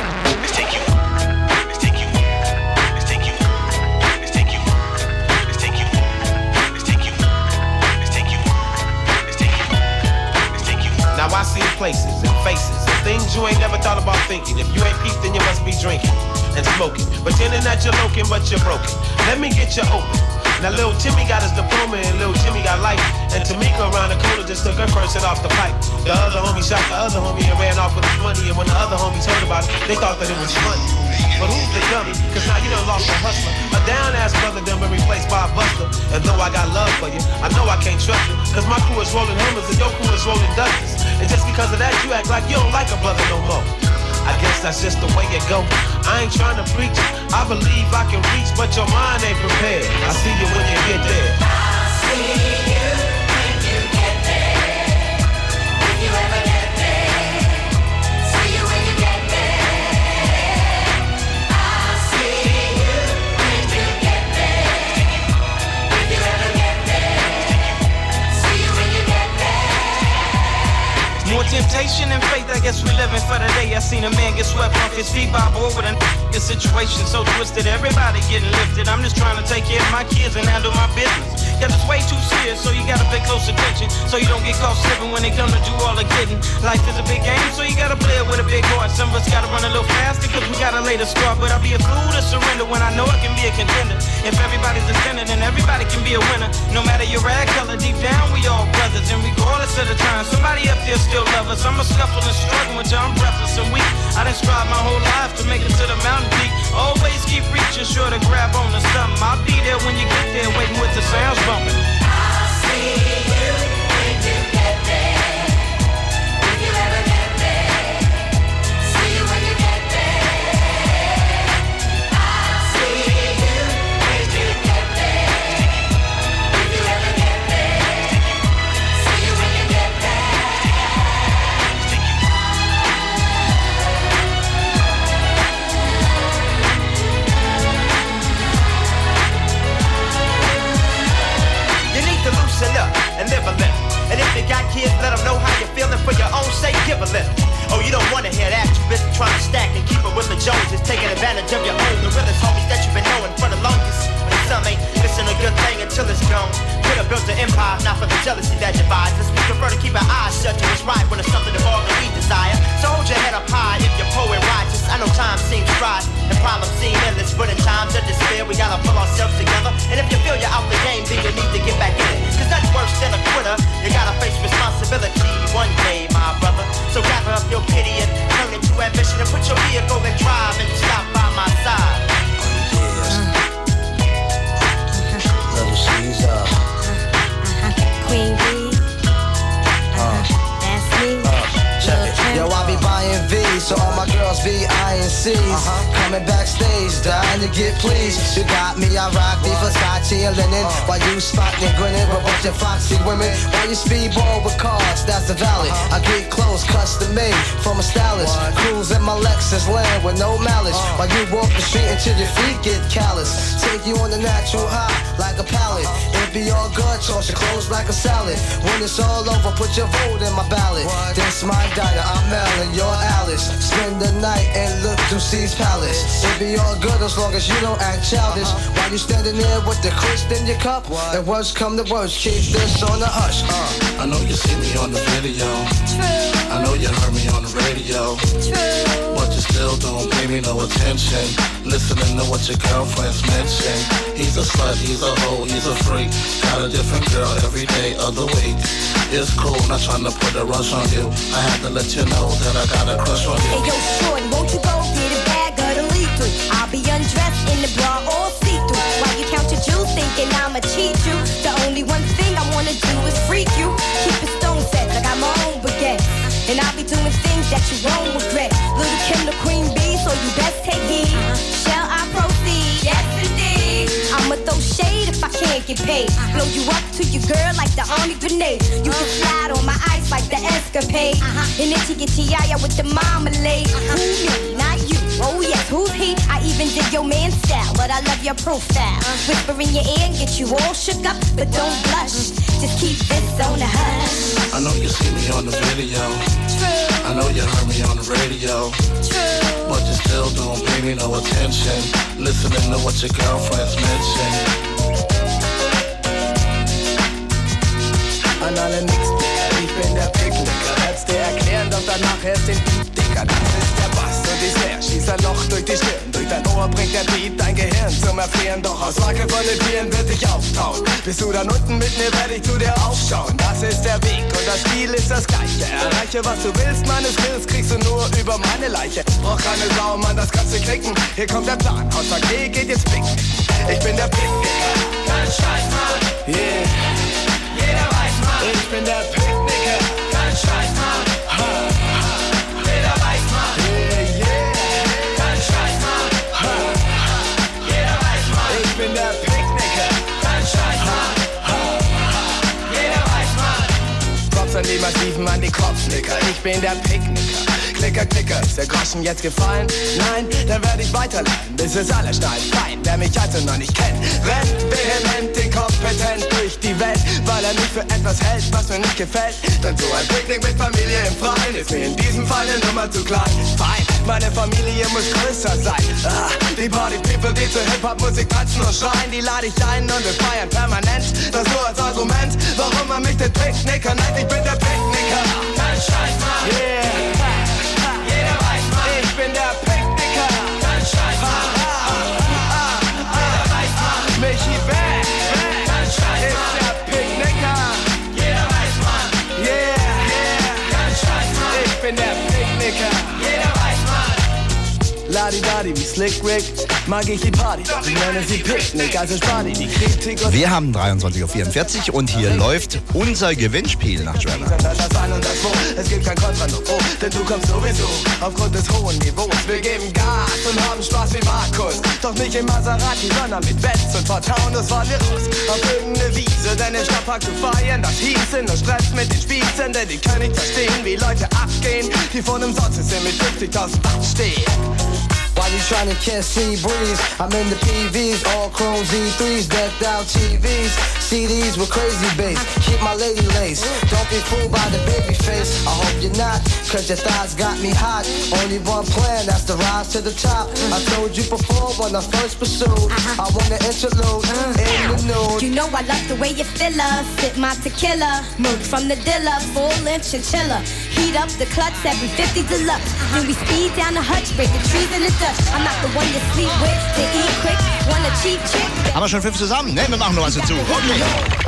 Now I see places and faces and things you ain't never thought about thinking. If you ain't peeped, then you must be drinking and smoking, pretending that you're looking, but you're broken. Let me get you open. Now little Timmy got his diploma and little Timmy got life. And Tamika around the corner just took her first hit off the pipe. The other homie shot the other homie and ran off with his money. And when the other homies heard about it, they thought that it was funny. But who's the dummy? Cause now you done lost a hustler. A down-ass brother done been replaced by a buster. And though I got love for you, I know I can't trust you. Cause my crew is rolling Hummers and your crew is rolling Dusters. And just because of that, you act like you don't like a brother no more. I guess that's just the way it go. I ain't trying to preach, I believe I can reach, but your mind ain't prepared. I see you when you get there. I see you when you get there. If you ever get there. See you when you get there. I see you when you get there. If you ever get there. See you when you get there. More temptation and faith, I guess we living for the day. I seen a man get swept off his feet by a boy with a the situation so twisted, everybody getting lifted. I'm just trying to take care of my kids and handle my business. Yeah, it's way too serious, so you gotta pay close attention, so you don't get caught slipping when they come to do all the kidding. Life is a big game, so you gotta play it with a big heart. Some of us gotta run a little faster, cause we gotta lay the score. But I'll be a fool to surrender when I know I can be a contender. If everybody's a sinner, then everybody can be a winner. No matter your rag color, deep down we all brothers. And regardless of the time, somebody up there still love us. I'm a scuffle and struggle until I'm breathless and weak. I done strive my whole life to make it to the mountain peak. Always keep reaching, sure to grab on to something. I'll be there when you get there, waiting with the sounds bumping. I'll see you when you get there. If you ever get there. See you when you get there. I'll see you when you get there. If you ever get there. See you when you get there. You need to loosen up and live a little. And if you got kids, let them know how you're feeling. For your own sake, give a little. Oh, you don't want to hear that. You busy trying to stack and keep it with the Joneses, taking advantage of your own, the realest homies that you've been knowing for the longest. And some ain't missing a good thing until it's gone. Could have built an empire, not for the jealousy that divides us. We prefer to keep our eyes shut to what's right when it's something involved that we desire. So hold your head up high if you're poet righteous. I know time seems dry and problems seem endless, but in times of despair, we gotta pull ourselves together. And if you feel you're out the game, then you need to get back in it. Cause nothing worse than a quitter. You gotta face responsibility one day, my brother. So gather up your pity and turn it to ambition and put your vehicle in drive and stop by my side. Little Caesar. Queen Bee. Uh, That's me. uh, check it. Yo, I be buying V's, so all my girls be eyeing C's. Uh-huh. Coming backstage, dying to get pleased. You got me, I rock the Versace and linen. Uh-huh. While you spotting and grinning with a bunch of foxy women. While you speedball with cars, that's the valley. Uh-huh. I get clothes custom made from a stylist. What? Cruise in my Lexus land with no malice. Uh-huh. While you walk the street until your feet get callous. Take you on the natural high like a pallet. It be all good, toss your clothes like a salad. When it's all over, put your vote in my ballot. What? This my diner, I'm Melon, you're Alice. Spend the night and look through C's Palace. It be all good as long as you don't act childish. Uh-huh. While you standing there with the crisp in your cup. What? And worst come to worst, keep this on the hush. Uh. I know you see me on the video. True. I know you heard me on the radio. True. But you still don't pay me no attention. Listening to what your girlfriends mention. He's a slut, he's a hoe, he's a freak. Got a different girl every day of the week. It's cool, not trying to put a rush on you. I had to let you know that I got a crush on you. Hey yo, shorty, won't you go get a bag of the lethal? I'll be undressed in the bra all see-through. While you count your jewels thinking I'ma cheat you. The only one thing I wanna do is freak you. Keep it stone set like I'm my own baguette. And I'll be doing things that you won't regret. Little Kim the Queen Bee, so you best take heed. Shall I proceed? Yes indeed. I'ma throw shade if I can't get paid. Blow you up to your girl like the army grenade. You can slide on my ice like the escapade. And then you get T-I-A with the marmalade. Who me, not you. Oh yes, who's he? I even did your man style, but I love your profile. Whisper in your ear and get you all shook up, but don't blush. Just keep this on the hush. I know you see me on the video. True. I know you heard me on the radio. True. But you still don't pay me no attention. Listening to what your girlfriends mention. An alle nix, ich bin der Picknicker. Kannst dir erklären, doch danach erst den Beat, Dicker. Das ist der Bass und die Snare. Schießt ein Loch durch die Stirn. Durch dein Ohr bringt der Beat dein Gehirn zum Erfrieren. Doch aus Wacke von den Tieren wird dich auftauen. Bist du dann unten mit mir, werde ich zu dir aufschauen. Das ist der Weg und das Ziel ist das gleiche. Erreiche, was du willst, meine Skills kriegst du nur über meine Leiche. Brauch keine Sau, Mann, das kannst du klicken. Hier kommt der Plan, aus der Klee geht jetzt Picknick. Ich bin der Picknicker. Kein Scheiß, Mann. Yeah. Jeder weiß, Mann. Ich bin der Picknicker. Kein Scheiß, Mann. Ha, ha. Jeder weiß, Mann. Yeah, yeah. Kein Scheiß, Mann. Ha, ha. Jeder weiß, Mann. Ich bin der Picknicker. Kein Scheiß, Mann. Ha, ha. Jeder weiß, Mann. Props an die Massiven, an die Kopfnicker. Ich bin der Picknicker. Klicker, Klicker, ist der Groschen jetzt gefallen? Nein, dann werde ich weiterleiten, bis es alle schnallt. Fein, wer mich also noch nicht kennt, rennt vehement, inkompetent durch die Welt, weil er mich für etwas hält, was mir nicht gefällt. Denn so ein Picknick mit Familie im Freien ist mir in diesem Fall eine Nummer zu klein. Fein, meine Familie muss größer sein. Ah, die Party-People, die zur Hip-Hop-Musik tanzen und schreien, die lade ich ein und wir feiern permanent. Das nur als Argument, warum man mich den Picknicker nennt. Ich bin der Picknicker. Kein Scheiß, Mann. Yeah. Ich bin der Picknicker. Kein Scheiß, Mann. Ah, ah, ah, jeder weiß, Mann. Michi Beck. Kein Scheiß, Mann. Ist der Picknicker. Jeder weiß, Mann. Yeah, yeah. Kein Scheiß, Mann. Ich bin der Picknicker. Jeder weiß, Mann. Ladi-Dadi wie Slick Rick, mag ich die Party, sie nennen sie Picknick, also Party, die Kritik und... Wir haben dreiundzwanzig Uhr vierundvierzig und hier läuft unser Gewinnspiel nach Schwärmer. Es gibt kein Kontra, no, oh, denn du kommst sowieso aufgrund des hohen Niveaus. Wir geben Gas und haben Spaß wie Markus, doch nicht im Maserati, sondern mit Benz und Vertrauen, das war wir raus auf irgendeine Wiese, denn im Stadtpark zu feiern, das hieße nur Stress mit den Spießen, denn die können nicht verstehen, wie Leute abgehen, die von einem Sonnensystem mit fünfzigtausend Watt stehen. While you trying to catch sea breeze, I'm in the P Vs, all chrome Z threes, decked out T Vs, C Ds with crazy bass, keep my lady lace, don't be fooled by the baby face, I hope you're not, cause your thighs got me hot, only one plan, that's the rise to the top, I told you before when I first pursued, I want to interlude in the nude. You know I love the way you feel us, sip my tequila, milk from the dealer, full length chinchilla, heat up the clutch every fifty deluxe, then we speed down the hutch, break the trees in the dust. I'm not the one you sleep with, to eat quick, want a cheap chick. Haben wir schon fünf zusammen? Ne, wir machen noch was dazu. Okay.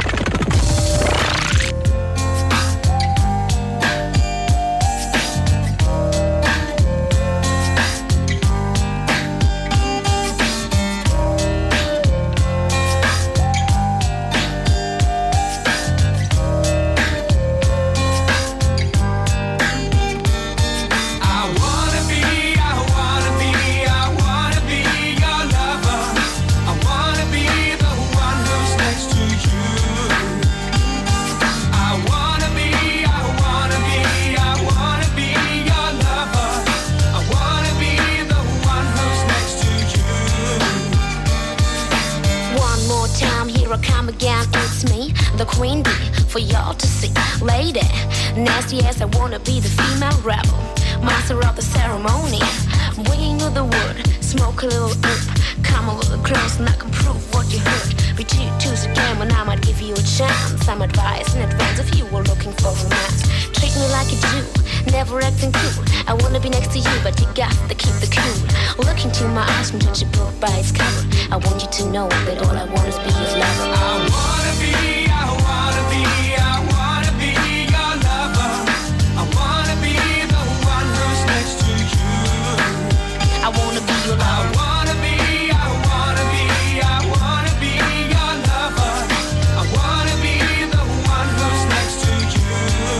Nasty ass, I wanna be the female rebel, master of the ceremony. Winging of the wood, smoke a little herb, come a little close and I can prove what you heard. Retreat to the game and I might give you a chance. I'm advised in advance if you were looking for romance. Treat me like a Jew, never acting cool. I wanna be next to you, but you got to keep the cool. Look into my eyes and judge a book by its cover. I want you to know that all I want is be your lover. I wanna be, I wanna be, I wanna be your lover. I wanna be the one who's next to you. I wanna be your lover. I wanna be, I wanna be, I wanna be your lover. I wanna be the one who's next to you.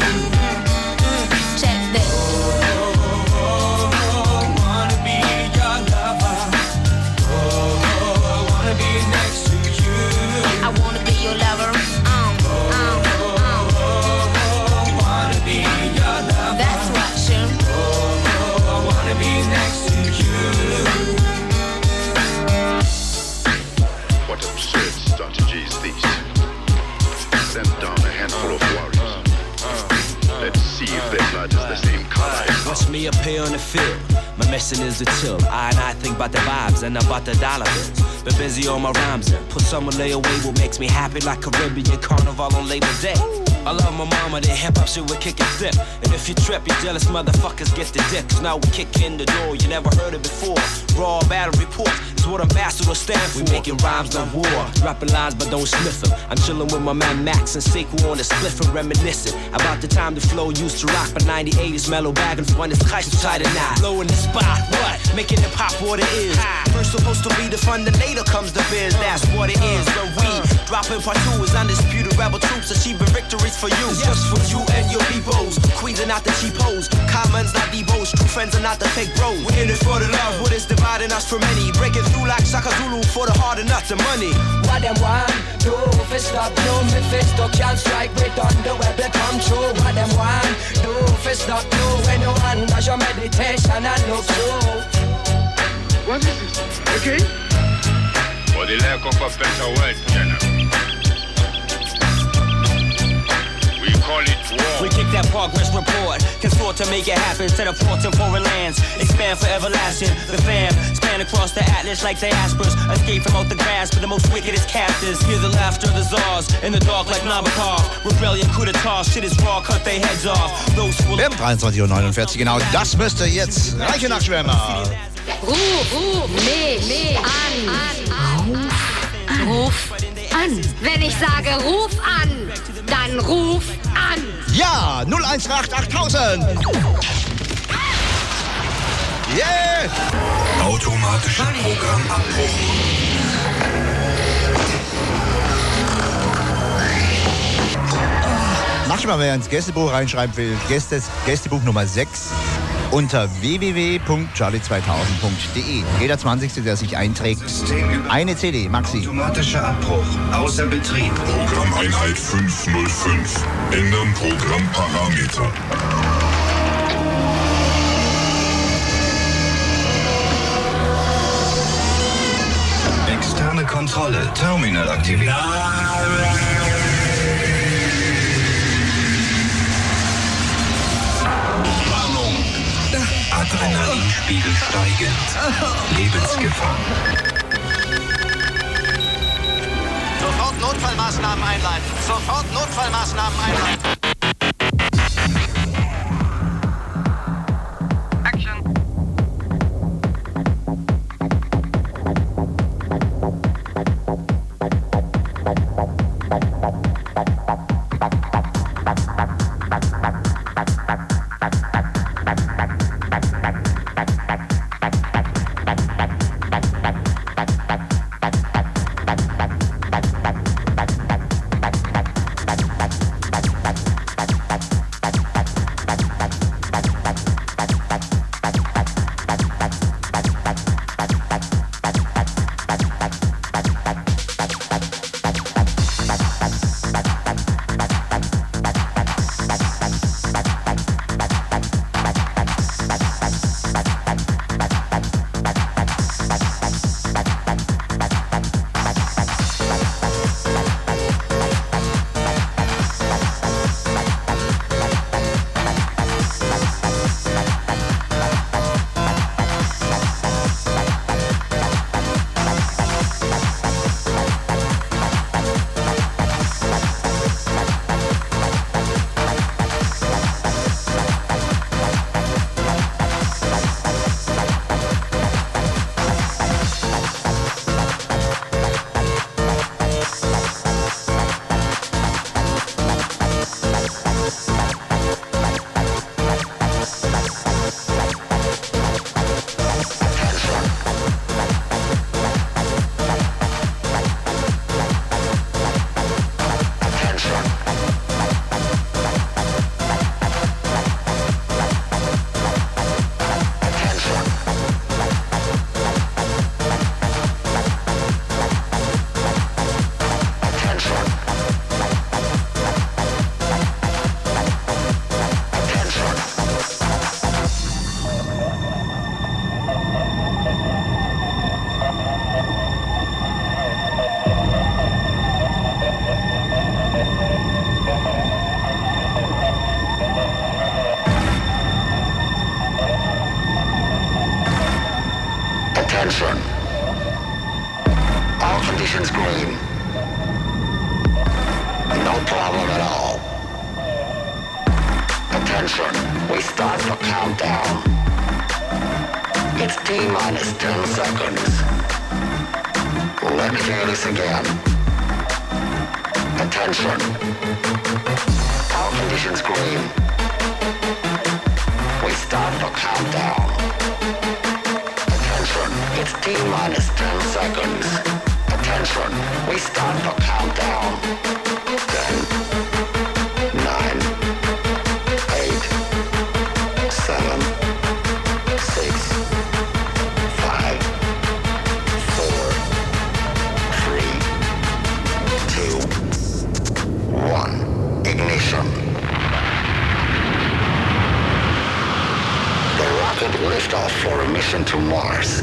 Check this. Oh, I wanna be your lover. Oh, I wanna be next to you. I wanna be your lover. Um, um, um. Oh, I wanna be your lover. That's right, sure. Oh, I wanna be next to you. What absurd strategies these. Send down a handful of warriors. Let's see if their blood is the same color. Watch me appear on the field. My mission is to chill. I and I think about the vibes and about the dollar bills. Been busy on my rhymes and put some lay away what makes me happy like Caribbean Carnival on Labor Day. I love my mama, that hip hop shit we kick and flip. And if you trip, you jealous motherfuckers get the dick. Cause now we kick in the door, you never heard it before. Raw battle report is what ambassadors stand for. We making rhymes, not war. Dropping lines, but don't sniff them. I'm chilling with my man Max and Sequel on the spliff and reminiscing about the time the flow used to rock. But ninety-eight mellow bag and one is Christ tight and not. Low in the spot, what? Making it pop what it is. First supposed to be the fun, then later comes the biz. That's what it is. When we dropping part two is undisputed rebel troops achieving victories for you. Just for you and your peoples. Queens are not the cheap hoes. Commons not the bows. True friends are not the fake bros. We're in it for the love. What is dividing us from many? Breaking through like Shaka Zulu for the hard and not the money. What them want? Do fist up, no me fist up. Can't strike with on the web become true. What them want? Do fist up, no when no one does your meditation and look through. What is this? Okay? For the lack of a better word, Jenna. We call it war. We kick that progress report. Consort to make it happen instead of porting foreign lands. Expand for everlasting. The fam span across the atlas like diasporas. Escape from out the grasp of the most wickedest captors. Hear the laughter of the czars in the dark like Nabokov. Rebellion, coup d'etat, shit is raw, cut their heads off. Those who Wir haben dreiundzwanzig Uhr neunundvierzig, genau. Das müsste jetzt reichen nach Schwärmer. Ruf, ruf mich, mich an. an. Ruf an. Wenn ich sage ruf an, dann ruf an. Ja, null eins acht achttausend. Yeah! Automatischer Programmabbruch. Manchmal, wer ins Gästebuch reinschreiben will, Gästes, Gästebuch Nummer sechs unter w w w punkt charlie zweitausend punkt d e. Jeder zwanzigste, der sich einträgt, eine C D, Maxi. Automatischer Abbruch. Außer Betrieb. Programmeinheit fünf null fünf. Ändern Programmparameter. Externe Kontrolle. Terminal aktiviert. Adrenalinspiegel steigend. Lebensgefahr. Sofort Notfallmaßnahmen einleiten. Sofort Notfallmaßnahmen einleiten. Attention. All conditions green. No problem at all. Attention. We start the countdown. It's T minus ten seconds. Let me hear this again. Attention. All conditions green. We start the countdown. Attention, it's T minus ten seconds. Attention, we start the countdown. ten, nine, eight, seven, six, five, four, three, two, one. Ignition. The rocket liftoff for a mission to Mars.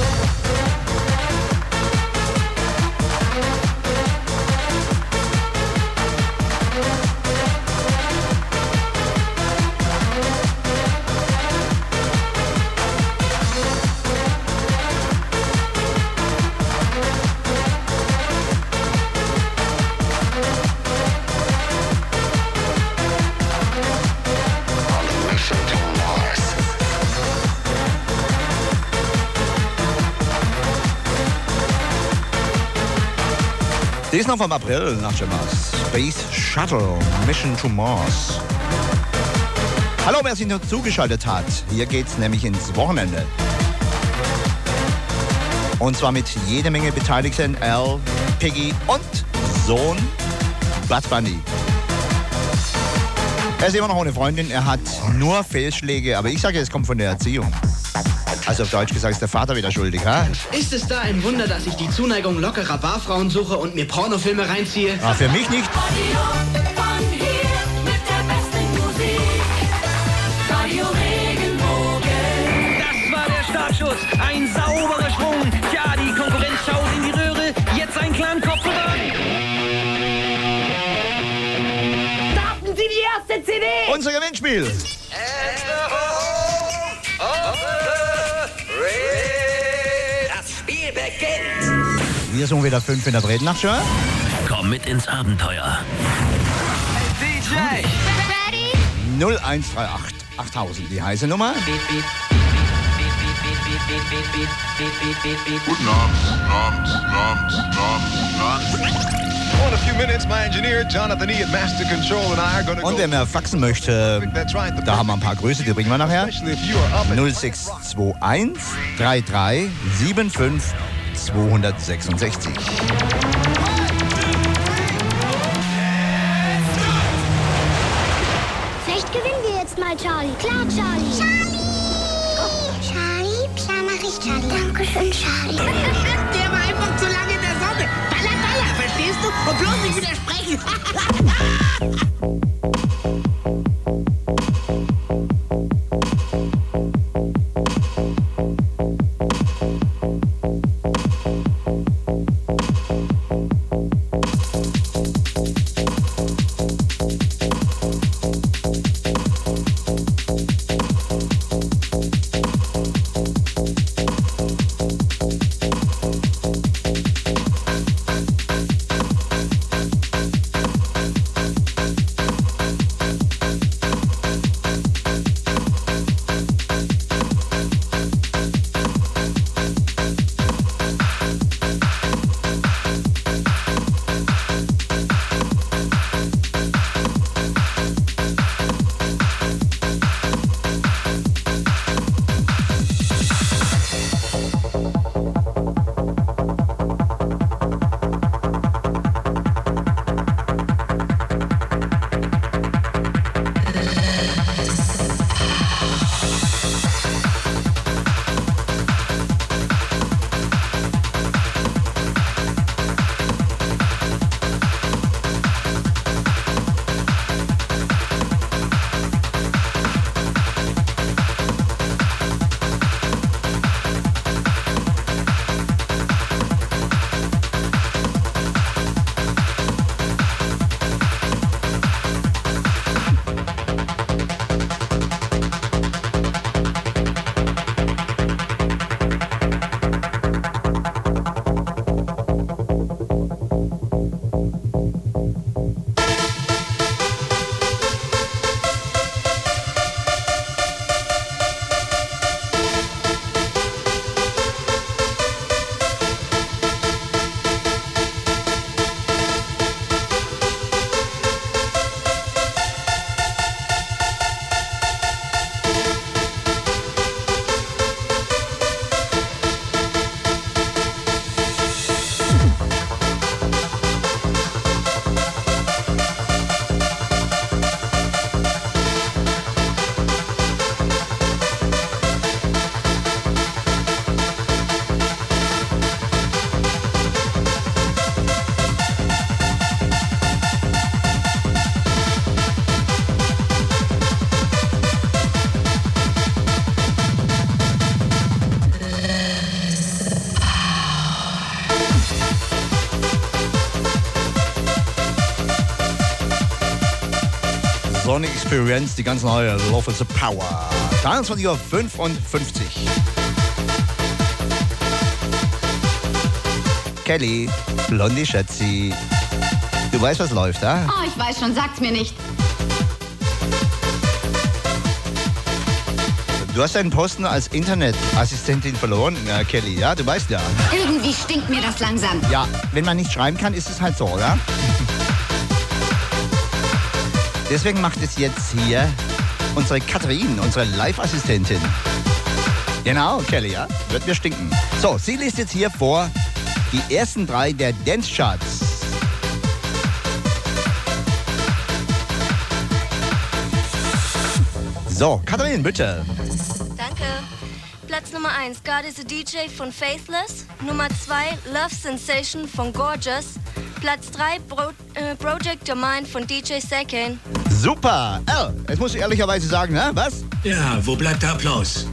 Die ist noch vom April nach Jamas. Space Shuttle, Mission to Mars. Hallo, wer sich noch zugeschaltet hat. Hier geht's nämlich ins Wochenende. Und zwar mit jede Menge Beteiligten, Al, Piggy und Sohn Bud Bunny. Er ist immer noch ohne Freundin, er hat nur Fehlschläge, aber ich sage, es kommt von der Erziehung. Also auf Deutsch gesagt ist der Vater wieder schuldig, ha? Ist es da ein Wunder, dass ich die Zuneigung lockerer Barfrauen suche und mir Pornofilme reinziehe? Ah, für mich nicht. Das war der Startschuss. Ein sauberer Schwung. Ja, die Konkurrenz schaut in die Röhre. Jetzt ein kleinen Kopf vorbei. Starten Sie die erste C D! Unser Gewinnspiel. Das Spiel beginnt. Wir sind wieder fünf in der Bredennacht schon. Komm mit ins Abenteuer. D J! Ready? null eins drei acht achttausend, die heiße Nummer. Guten Abend, Abend, Abend, Abend, Abend. In a few minutes, my engineer Jonathan E. at Master Control and I are going to Und wer mir faxen möchte, da haben wir ein paar Größe, die bringen wir nachher. null sechs zwei eins drei drei sieben fünf zwei sechs sechs. Vielleicht gewinnen wir jetzt mal, Charlie. Klar, Charlie. Charlie! Charlie, klar mach ich, Charlie. Dankeschön, Charlie. Der war einfach zu lange in der Sonne. Baller, baller, verstehst du? Und bloß nicht widersprechen. Sonic Experience, die ganz neue Love is a Power. dreiundzwanzig Uhr fünfundfünfzig. Kelly, Blondie Schätzi. Du weißt, was läuft, ja? Oh, ich weiß schon, sag's mir nicht. Du hast deinen Posten als Internetassistentin verloren, äh, Kelly, ja? Du weißt ja. Irgendwie stinkt mir das langsam. Ja, wenn man nicht schreiben kann, ist es halt so, oder? Deswegen macht es jetzt hier unsere Katharine, unsere Live-Assistentin. Genau, Kelly, ja? Wird mir stinken. So, sie liest jetzt hier vor die ersten drei der Dance-Charts. So, Katharine, bitte. Danke. Platz Nummer eins, God is a D J von Faithless. Nummer zwei, Love Sensation von Gorgeous. Platz drei, Bro äh, Project Your Mind von D J Sekane. Super. Al, jetzt muss ich ehrlicherweise sagen, ne? Was? Ja, wo bleibt der Applaus?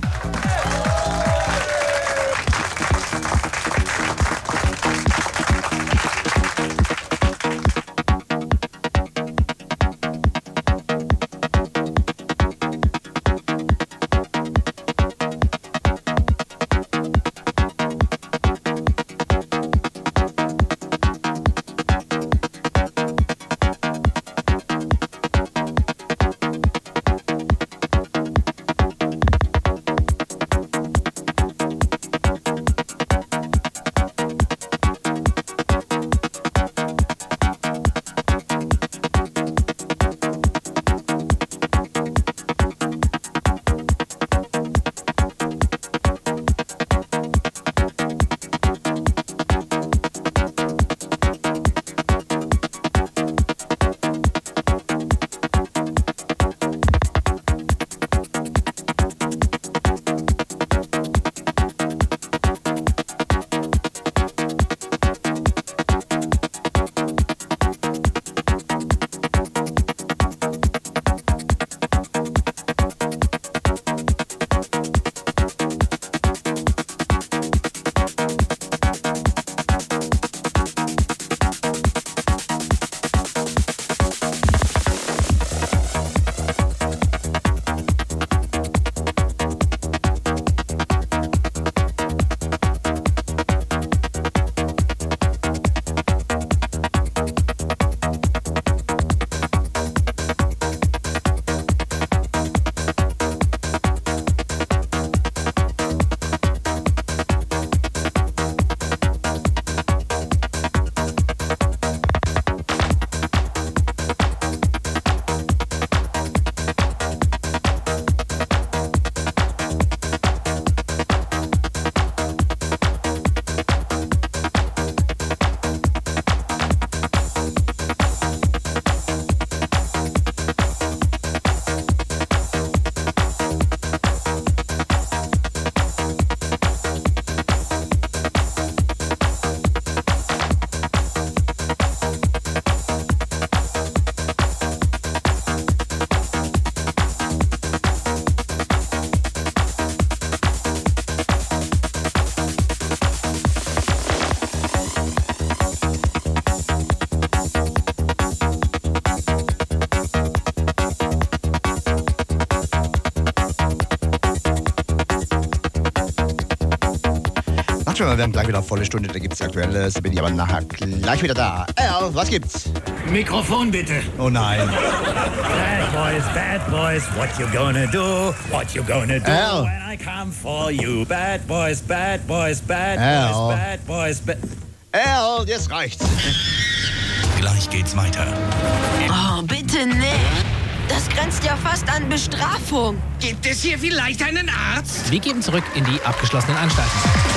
Wir werden gleich wieder volle Stunde, da gibt's Aktuelles, da bin ich aber nachher gleich wieder da. Al, was gibt's? Mikrofon bitte. Oh nein. Bad boys, bad boys, what you gonna do? What you gonna do Al. when I come for you? Bad boys, bad boys, bad Al. boys, bad boys, bad... Al, jetzt reicht's. Gleich geht's weiter. Oh, bitte nicht. Das grenzt ja fast an Bestrafung. Gibt es hier vielleicht einen Arzt? Wir gehen zurück in die abgeschlossenen Anstalten.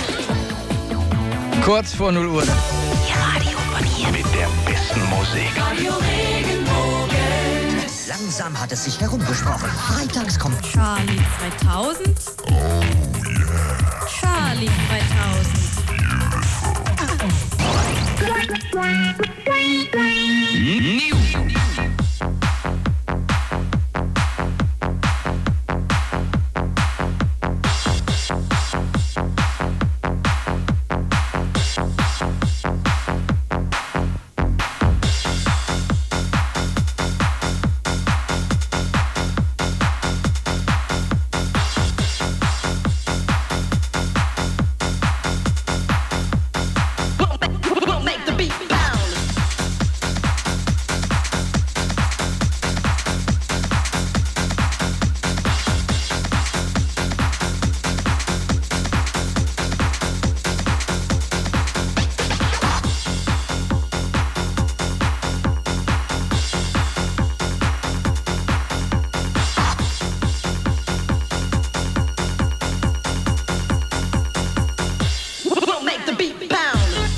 Kurz vor null Uhr. Radio von hier. Mit der besten Musik. Radio Regenbogen. Langsam hat es sich herumgesprochen. Freitags kommt Charlie zweitausend. Oh yeah. Charlie zweitausend. New. beat pound.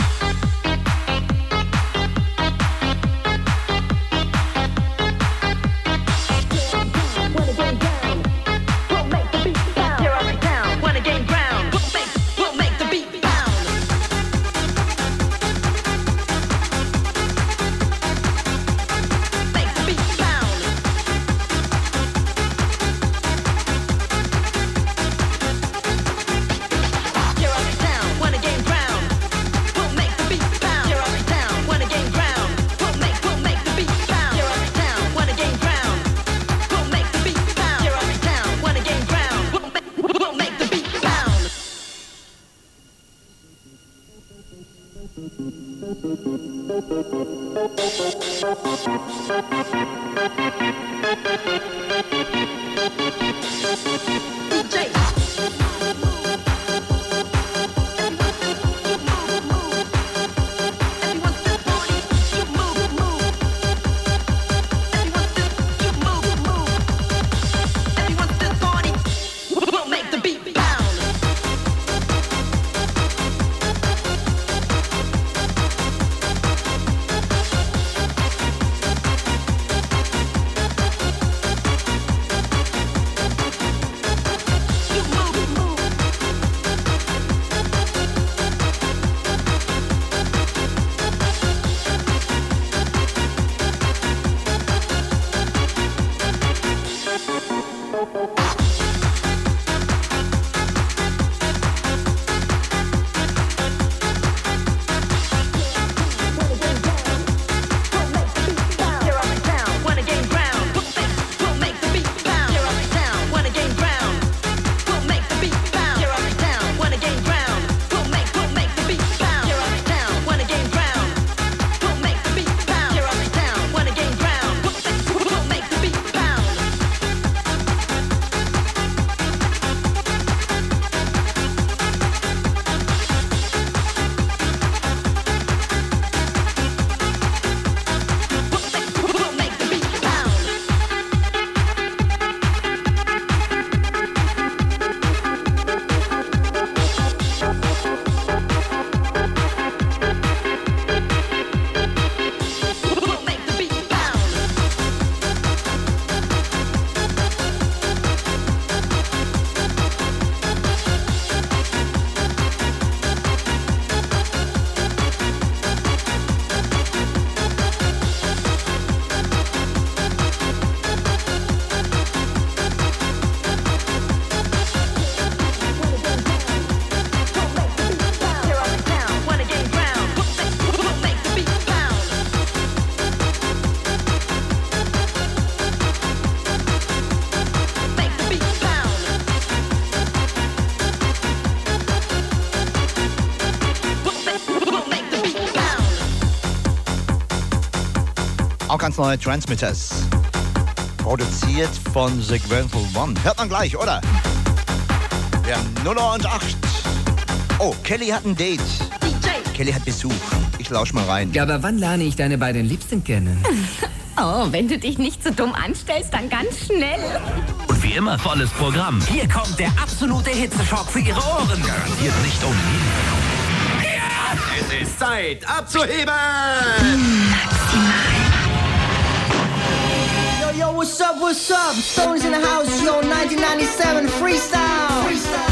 Auch ganz neue Transmitters. Produziert von The Grateful One. Hört man gleich, oder? Wir haben null und acht. Oh, Kelly hat ein Date. Kelly hat Besuch. Ich lausch mal rein. Ja, aber wann lerne ich deine beiden Liebsten kennen? Oh, wenn du dich nicht so dumm anstellst, dann ganz schnell. Und wie immer volles Programm. Hier kommt der absolute Hitzeschock für Ihre Ohren. Garantiert nicht ohne Nebenwirkungen. Ja, es ist Zeit abzuheben. Yo, yo, what's up, what's up? Stones in the house, yo, nineteen ninety-seven freestyle. Freestyle.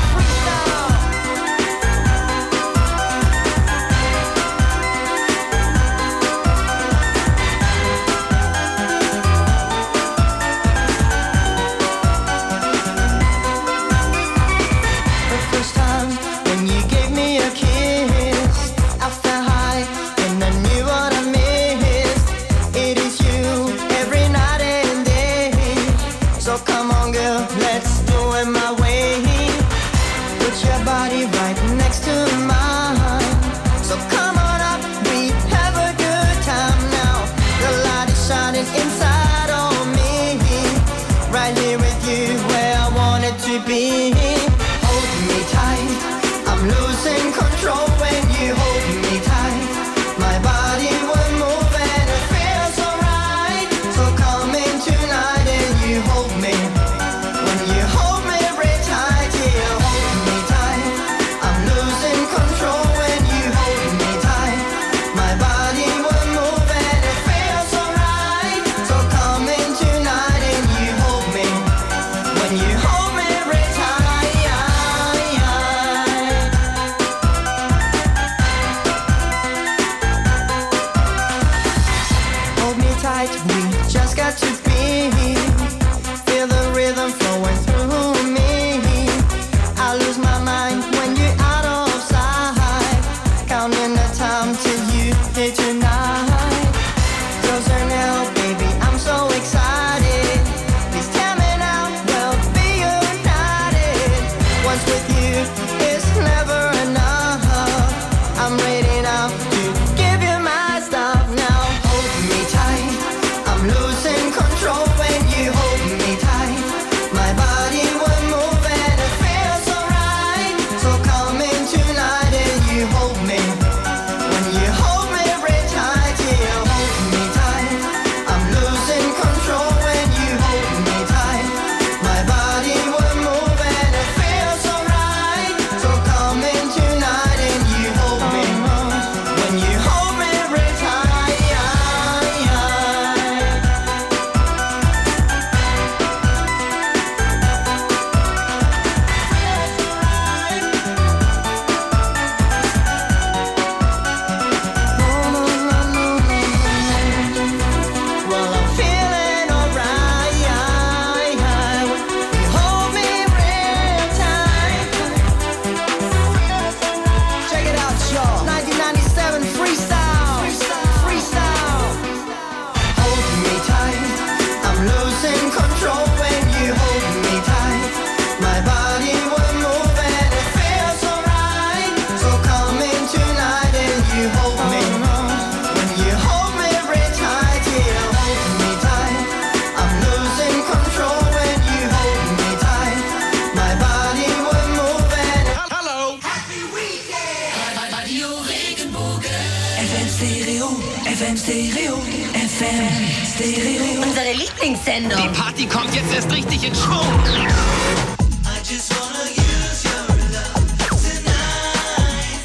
M Stereo, F M Stereo, F M Stereo. Unsere Lieblingssendung. Die Party kommt jetzt erst richtig in Schwung. I just wanna use your love tonight.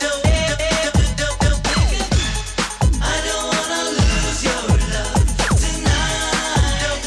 I don't wanna lose your love tonight.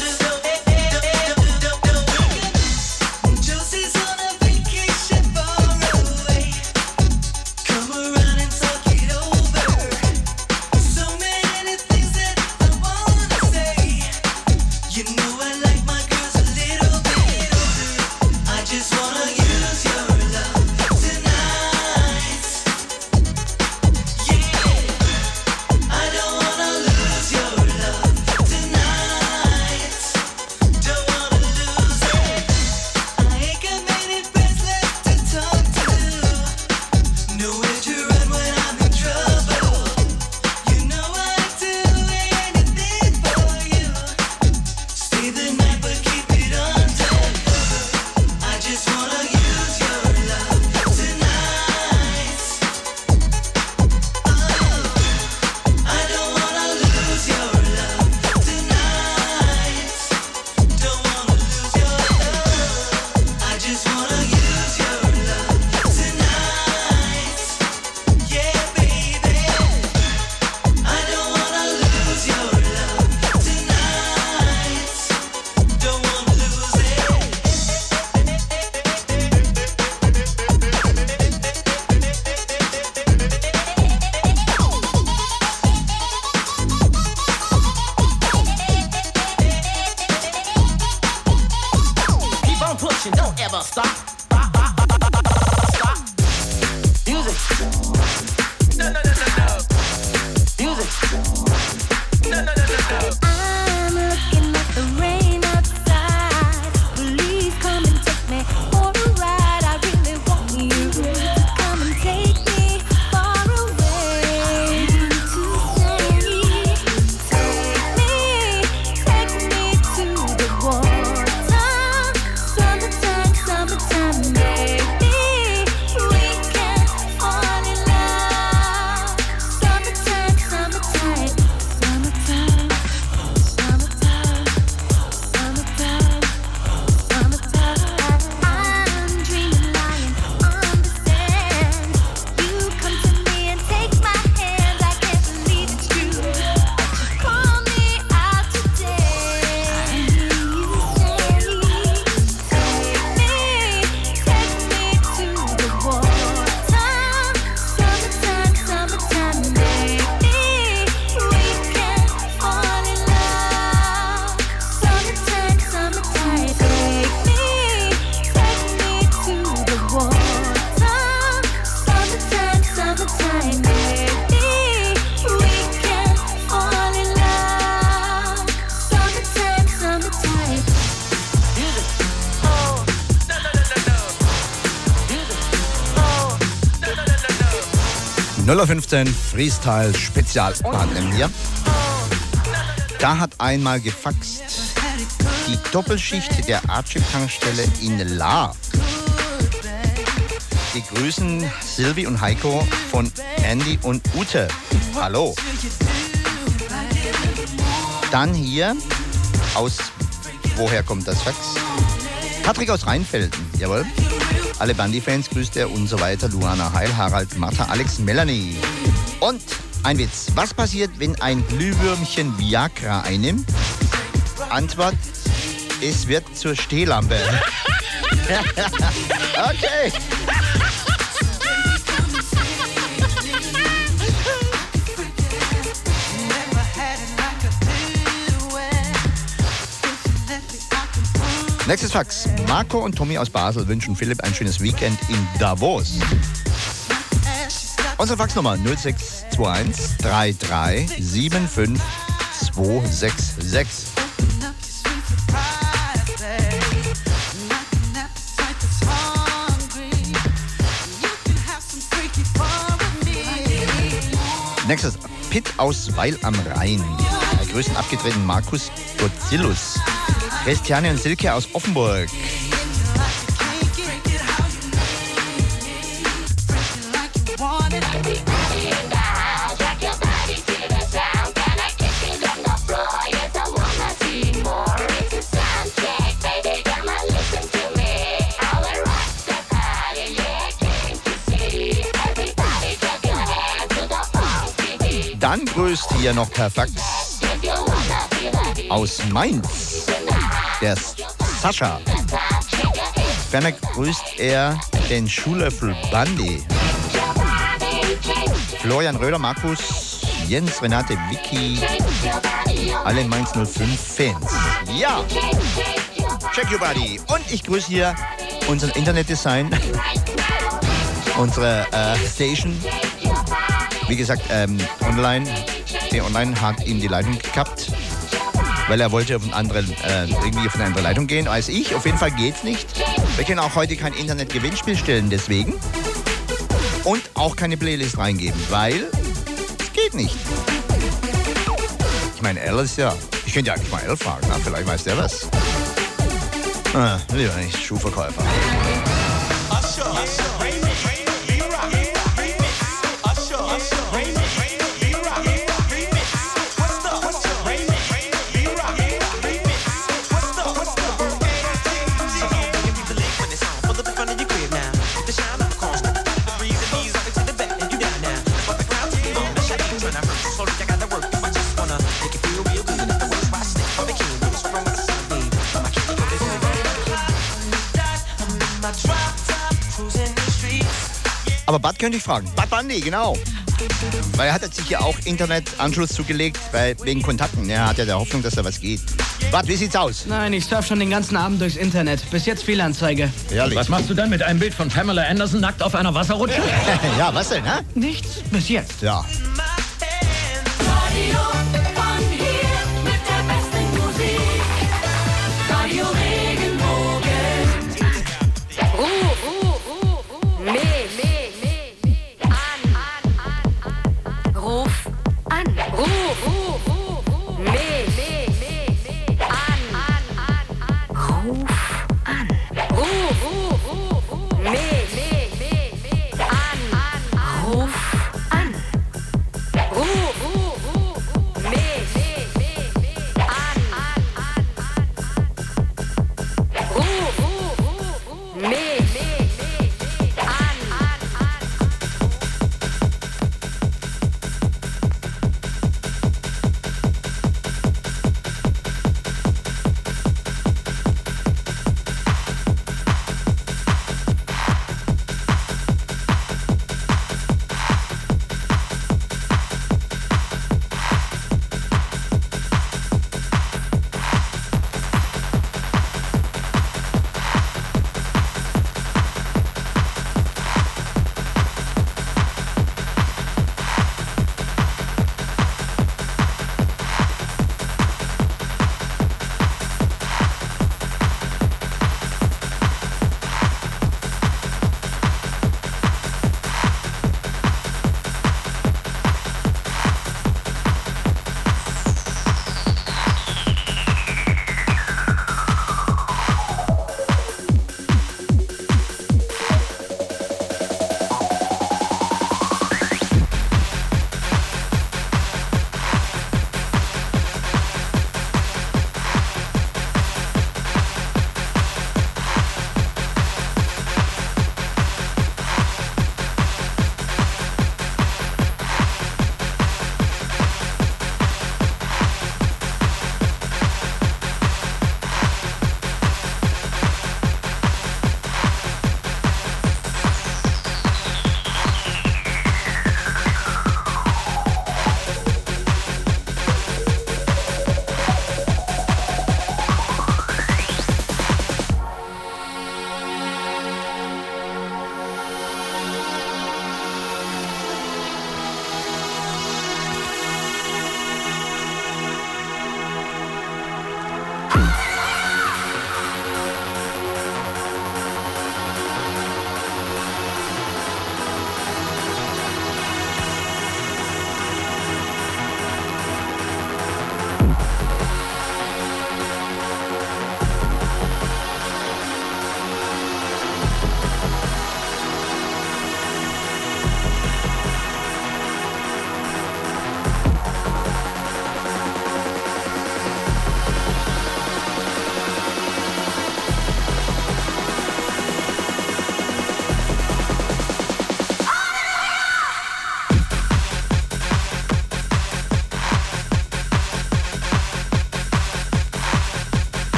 Josie's on a vacation far away. Come around and talk it over. So many things that I wanna say. You know I like my girls a little bit older. I just wanna use your love tonight. Yeah, I don't wanna lose your love tonight. Don't wanna lose it. I ain't got many friends left to talk to. Nowhere to run when I'm in trouble. You know I'd do anything for you. Stay the night but keep it undercover. I just wanna use your love tonight. Oh, I don't wanna lose your love tonight. Don't wanna lose your love. I just wanna use your love tonight. Yeah, baby. I don't wanna lose your love tonight. Don't wanna lose it. Keep on pushing, don't ever stop. Stop. Music. No, no, no, no, no. Music. No, no, no, no, no. I'm looking at the rain outside. Please come and take me for a ride. I really want you to come and take me far away. To say, take me, take me to the water. Summertime, summertime, baby. We can fall in love. Summertime, summertime, summertime, summertime, summertime, summertime. I'm dreaming, lying on the sand. You come to me and take my hand. I can't believe it's true. You call me out today. You say, take me, take me to the water. Summertime, summertime, baby. We can fall in love. Summertime, summertime, take me, take me to the water. Summertime, summertime, baby. We can fall in love. Summertime, summertime. Music. Oh, no, no, no, no, no. Music. Oh, no, no, no, no, no. null fünfzehn Freestyle Spezialpartner hier. Da hat einmal gefaxt die Doppelschicht der Archip-Tankstelle in La. Die grüßen Silvi und Heiko von Andy und Ute. Hallo. Dann hier aus, woher kommt das Fax? Patrick aus Rheinfelden, jawohl. Alle Bandy-Fans grüßt er und so weiter. Luana Heil, Harald, Martha, Alex, Melanie. Und ein Witz. Was passiert, wenn ein Glühwürmchen Viagra einnimmt? Antwort, es wird zur Stehlampe. Okay. Nächstes Fax. Marco und Tommy aus Basel wünschen Philipp ein schönes Weekend in Davos. Unsere Faxnummer null sechs zwei eins drei drei sieben fünf zwei sechs sechs. Nächstes Pitt aus Weil am Rhein. Bei größten abgetreten Markus Gozillus. Christiane und Silke aus Offenburg. dann grüßt hier noch per Fax aus Mainz der Sascha. Ferner grüßt er den Schuhlöffel Bandi. Florian Röder, Markus, Jens, Renate, Vicky, alle Mainz null fünf Fans. Ja, check your body. Und ich grüße hier unseren Internetdesign, unsere äh, Station. Wie gesagt, ähm, online, der Online hat ihm die Leitung gekappt, weil er wollte auf einen anderen, äh, irgendwie auf eine andere Leitung gehen als ich. Auf jeden Fall geht's nicht. Wir können auch heute kein Internet-Gewinnspiel stellen, deswegen. Und auch keine Playlist reingeben, weil es geht nicht. Ich meine, L ist ja... Ich könnte ja eigentlich mal L fragen, na? Vielleicht weiß der was. Ah, lieber nicht, Schuhverkäufer. Aber Bud könnte ich fragen. Bud Bundy, genau. Weil er hat jetzt sich ja auch Internetanschluss zugelegt bei, wegen Kontakten. Er hat ja der Hoffnung, dass da was geht. Bud, wie sieht's aus? Nein, ich surf schon den ganzen Abend durchs Internet. Bis jetzt Fehlanzeige. Ehrlich? Was machst du dann mit einem Bild von Pamela Anderson nackt auf einer Wasserrutsche? Ja, was denn, ne? Nichts bis jetzt. Ja. Radio von hier mit der besten Musik. Radio Regenbogen. Ruh, ruh, ruh, ruh. Me, me, me, me. An, an, an, an. Ruf an. Ruh, ruh, ruh, ruh. Me, me, me, me. An, an, an, an. Ruf an. Ruh, ruh, ruh, ruh. Me, me, me, me. An, an, an. Ruf an. Ruh, ruh, ruh, ruh.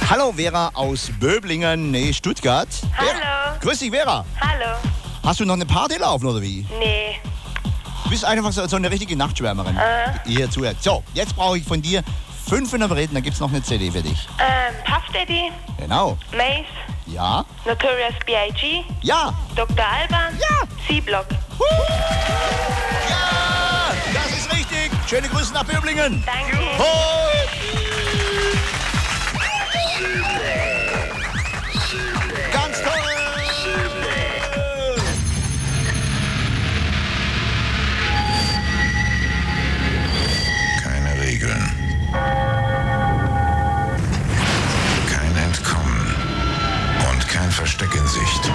Hallo Vera aus Böblingen, nee, Stuttgart. Hallo. Vera. Grüß dich, Vera. Hallo. Hast du noch eine Party laufen oder wie? Nee. Du bist einfach so, so eine richtige Nachtschwärmerin. Äh. Die hier zuhört. So, jetzt brauche ich von dir fünf Interpreten, dann gibt es noch eine C D für dich. Ähm, Puff Daddy. Genau. Mace. Ja. Notorious B I G. Ja. Doktor Alban. Ja. C-Block. Ja, das ist richtig. Schöne Grüße nach Böblingen. Danke. Hoi. Ganz toll. Keine Regeln. Kein Entkommen. Und kein Versteck in Sicht.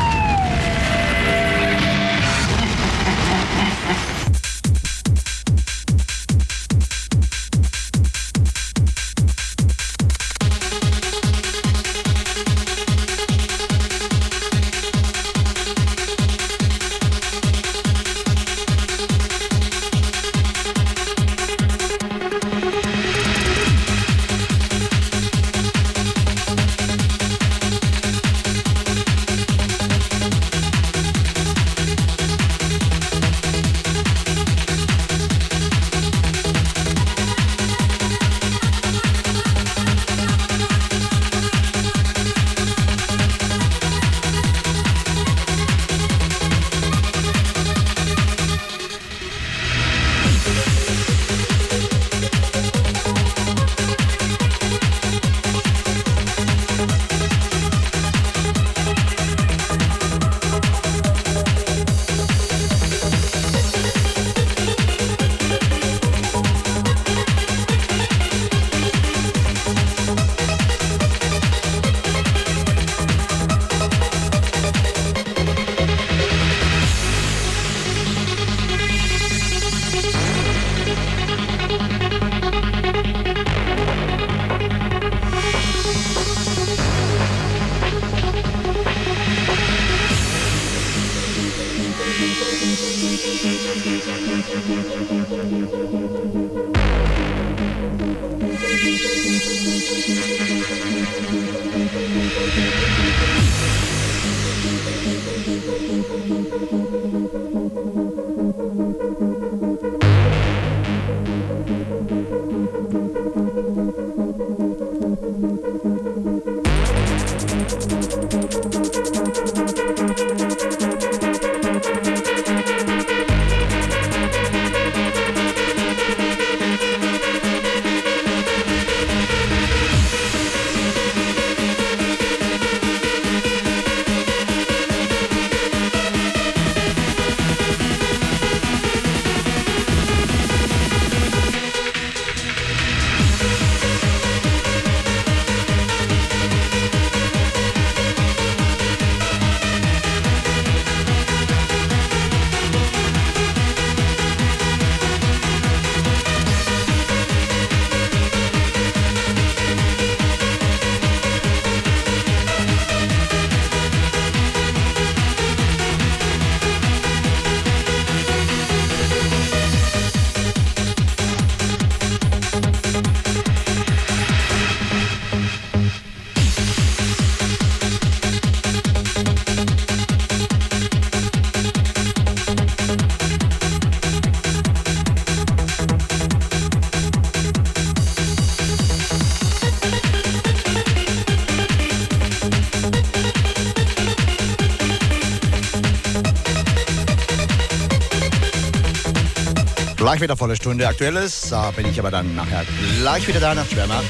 Gleich wieder volle Stunde Aktuelles. Da bin ich aber dann nachher gleich wieder da nach Schwärmer.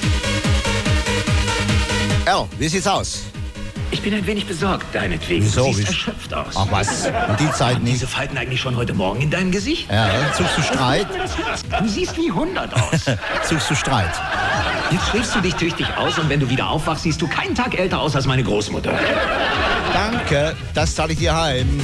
Al, wie sieht's aus? Ich bin ein wenig besorgt, deinetwegen. Wieso? Du siehst Wie- erschöpft aus. Ach was, und die Zeit Waren nicht. diese Falten eigentlich schon heute Morgen in deinem Gesicht? Ja, suchst du Streit? Du siehst wie hundert aus. Suchst du Streit? Jetzt schläfst du dich tüchtig aus und wenn du wieder aufwachst, siehst du keinen Tag älter aus als meine Großmutter. Danke, das zahle ich dir heim.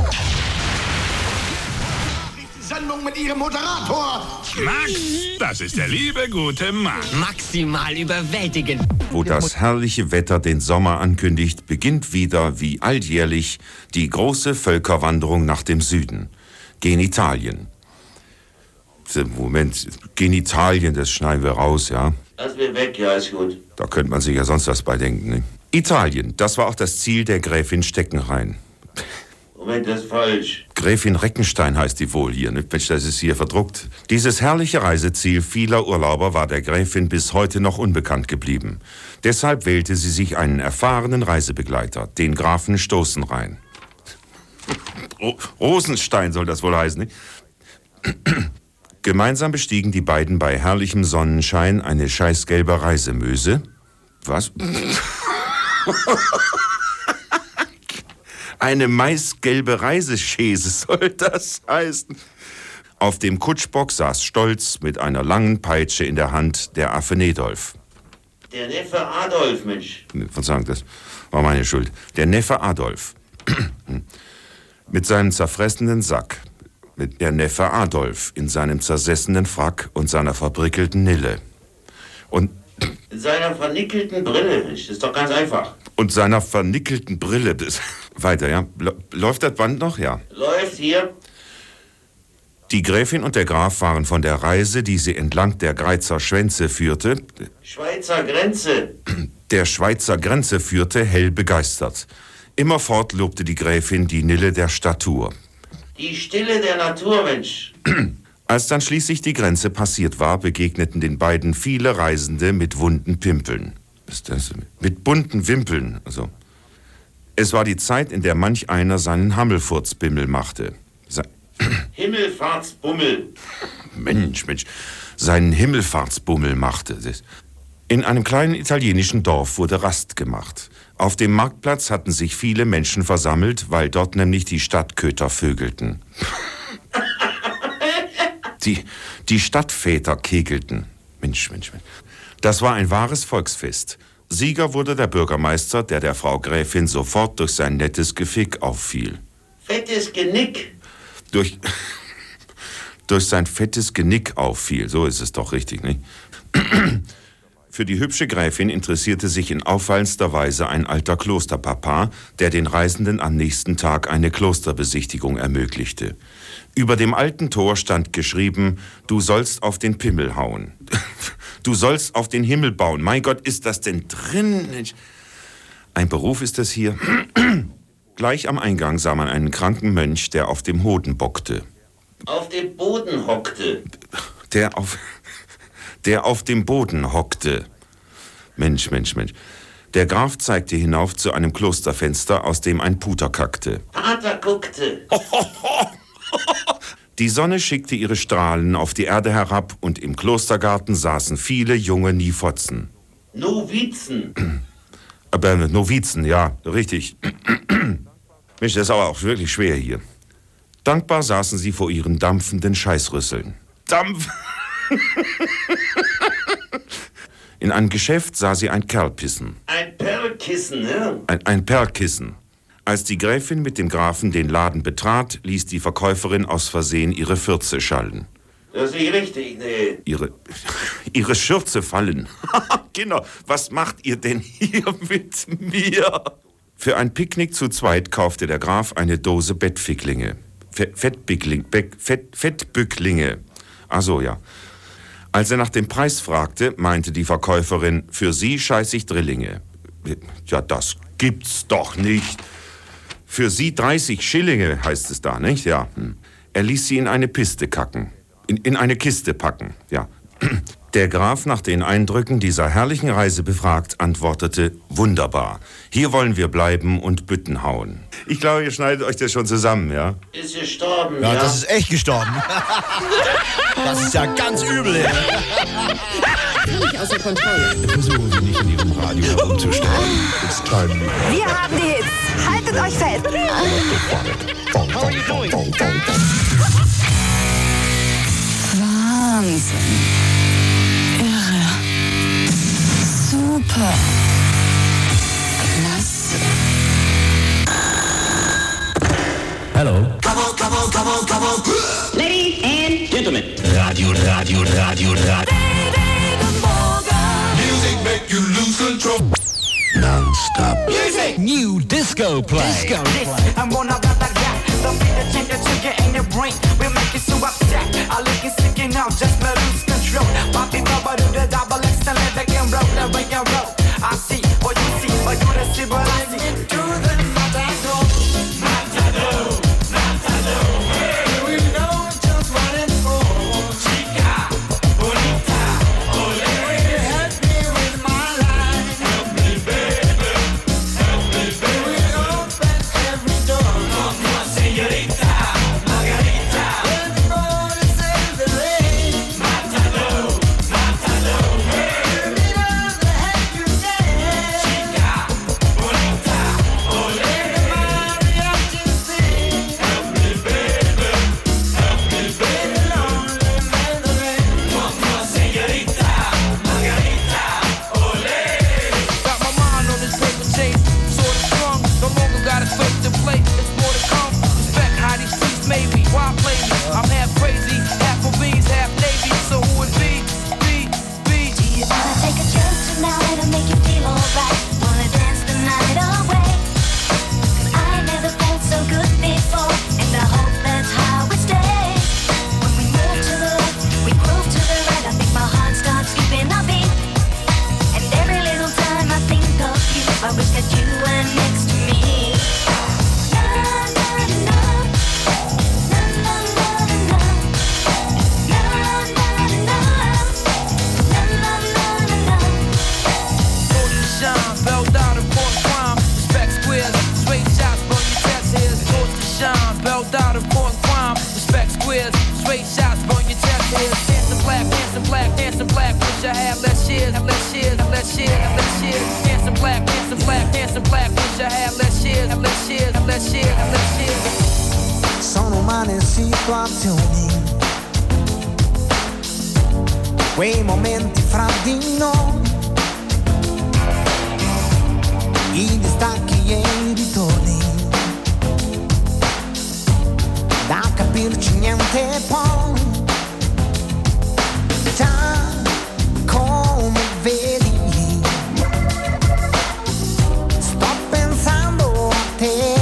Sendung mit Ihrem Moderator. Max, das ist der liebe, gute Max. Maximal überwältigend. Wo das herrliche Wetter den Sommer ankündigt, beginnt wieder, wie alljährlich, die große Völkerwanderung nach dem Süden. Genitalien. Moment, Genitalien, das schneiden wir raus, ja? Lass mir weg, ja, ist gut. Da könnte man sich ja sonst was bei denken. Ne? Italien, das war auch das Ziel der Gräfin Steckenrhein. Moment, das ist falsch. Gräfin Reckenstein heißt die wohl hier, ne? Mensch, das ist hier verdruckt. Dieses herrliche Reiseziel vieler Urlauber war der Gräfin bis heute noch unbekannt geblieben. Deshalb wählte sie sich einen erfahrenen Reisebegleiter, den Grafen Stoßenrhein. Ro- Rosenstein soll das wohl heißen, ne? Gemeinsam bestiegen die beiden bei herrlichem Sonnenschein eine scheißgelbe Reisemöse. Was? Eine maisgelbe Reiseschäse soll das heißen. Auf dem Kutschbock saß stolz mit einer langen Peitsche in der Hand der Affe Nedolf. Der Neffe Adolf, Mensch. Verzeihung, das war meine Schuld. Der Neffe Adolf. Mit seinem zerfressenen Sack. Mit der Neffe Adolf in seinem zersessenen Frack und seiner verbrickelten Nille. Und In seiner vernickelten Brille, Mensch. Das ist doch ganz einfach. Und seiner vernickelten Brille. Das, weiter, ja. Läuft das Band noch? Ja. Läuft hier. Die Gräfin und der Graf waren von der Reise, die sie entlang der Greizer Schwänze führte, Schweizer Grenze. der Schweizer Grenze führte, hell begeistert. Immerfort lobte die Gräfin die Nille der Statur. Die Stille der Natur, Mensch. Als dann schließlich die Grenze passiert war, begegneten den beiden viele Reisende mit wunden Pimpeln. Was ist das? Mit bunten Wimpeln, also. Es war die Zeit, in der manch einer seinen Hammelfurzbimmel machte. Se Himmelfahrtsbummel. Mensch, Mensch, seinen Himmelfahrtsbummel machte. In einem kleinen italienischen Dorf wurde Rast gemacht. Auf dem Marktplatz hatten sich viele Menschen versammelt, weil dort nämlich die Stadtköter vögelten. Die, die Stadtväter kegelten. Mensch, Mensch, Mensch. Das war ein wahres Volksfest. Sieger wurde der Bürgermeister, der der Frau Gräfin sofort durch sein nettes Gefick auffiel. Fettes Genick. Durch, durch sein fettes Genick auffiel. So ist es doch richtig, nicht? Für die hübsche Gräfin interessierte sich in auffallendster Weise ein alter Klosterpapa, der den Reisenden am nächsten Tag eine Klosterbesichtigung ermöglichte. Über dem alten Tor stand geschrieben, du sollst auf den Pimmel hauen. Du sollst auf den Himmel bauen. Mein Gott, ist das denn drin? Ein Beruf ist das hier. Gleich am Eingang sah man einen kranken Mönch, der auf dem Hoden bockte. Auf dem Boden hockte. Der auf... der auf dem Boden hockte. Mensch, Mensch, Mensch. Der Graf zeigte hinauf zu einem Klosterfenster, aus dem ein Puter kackte. Pater guckte. Die Sonne schickte ihre Strahlen auf die Erde herab und im Klostergarten saßen viele junge Niefotzen. Novizen. Aber Novizen, ja, richtig. Mensch, das ist aber auch wirklich schwer hier. Dankbar saßen sie vor ihren dampfenden Scheißrüsseln. Dampf... In einem Geschäft sah sie ein Kerl pissen. Ein Perlkissen, ne? Ein, ein Perlkissen. Als die Gräfin mit dem Grafen den Laden betrat, ließ die Verkäuferin aus Versehen ihre Fürze schallen. Das ist nicht richtig, ne? Ihre, ihre Schürze fallen. Kinder, was macht ihr denn hier mit mir? Für ein Picknick zu zweit kaufte der Graf eine Dose Bettficklinge. Fe- Fettbückling, Beck, Fett, Fettbücklinge. Ach so, ja. Als er nach dem Preis fragte, meinte die Verkäuferin, für Sie scheiß ich Drillinge. Ja, das gibt's doch nicht. Für Sie dreißig Schillinge, heißt es da, nicht? Ja. Er ließ sie in eine Piste kacken. In, in eine Kiste packen, ja. Der Graf, nach den Eindrücken dieser herrlichen Reise befragt, antwortete, wunderbar. Hier wollen wir bleiben und Bütten hauen. Ich glaube, ihr schneidet euch das schon zusammen, ja? Ist gestorben, Ja, ja? das ist echt gestorben. Das ist ja ganz übel. Ey. Völlig außer Kontrolle. Versuchen Sie nicht in Ihrem Radio herumzustellen. It's time. Wir haben die Hits. Haltet euch fest. How are you doing? Wahnsinn. Irre. Super. Klasse. Hello. Come on, come on, come on, come on. Ladies and gentlemen. Radio, Radio, Radio, Radio. Music make you lose control. Non-stop. Music. New disco play. Disco play. I'm gonna rap like that. The beat that change the trigger in your brain. We'll make you so upset. I look it sticking out, just let lose control. Pop it over to the double X and let the situazioni, quei momenti fra di noi, i distacchi e i ritorni, da capirci niente poi, già come vedi, sto pensando a te.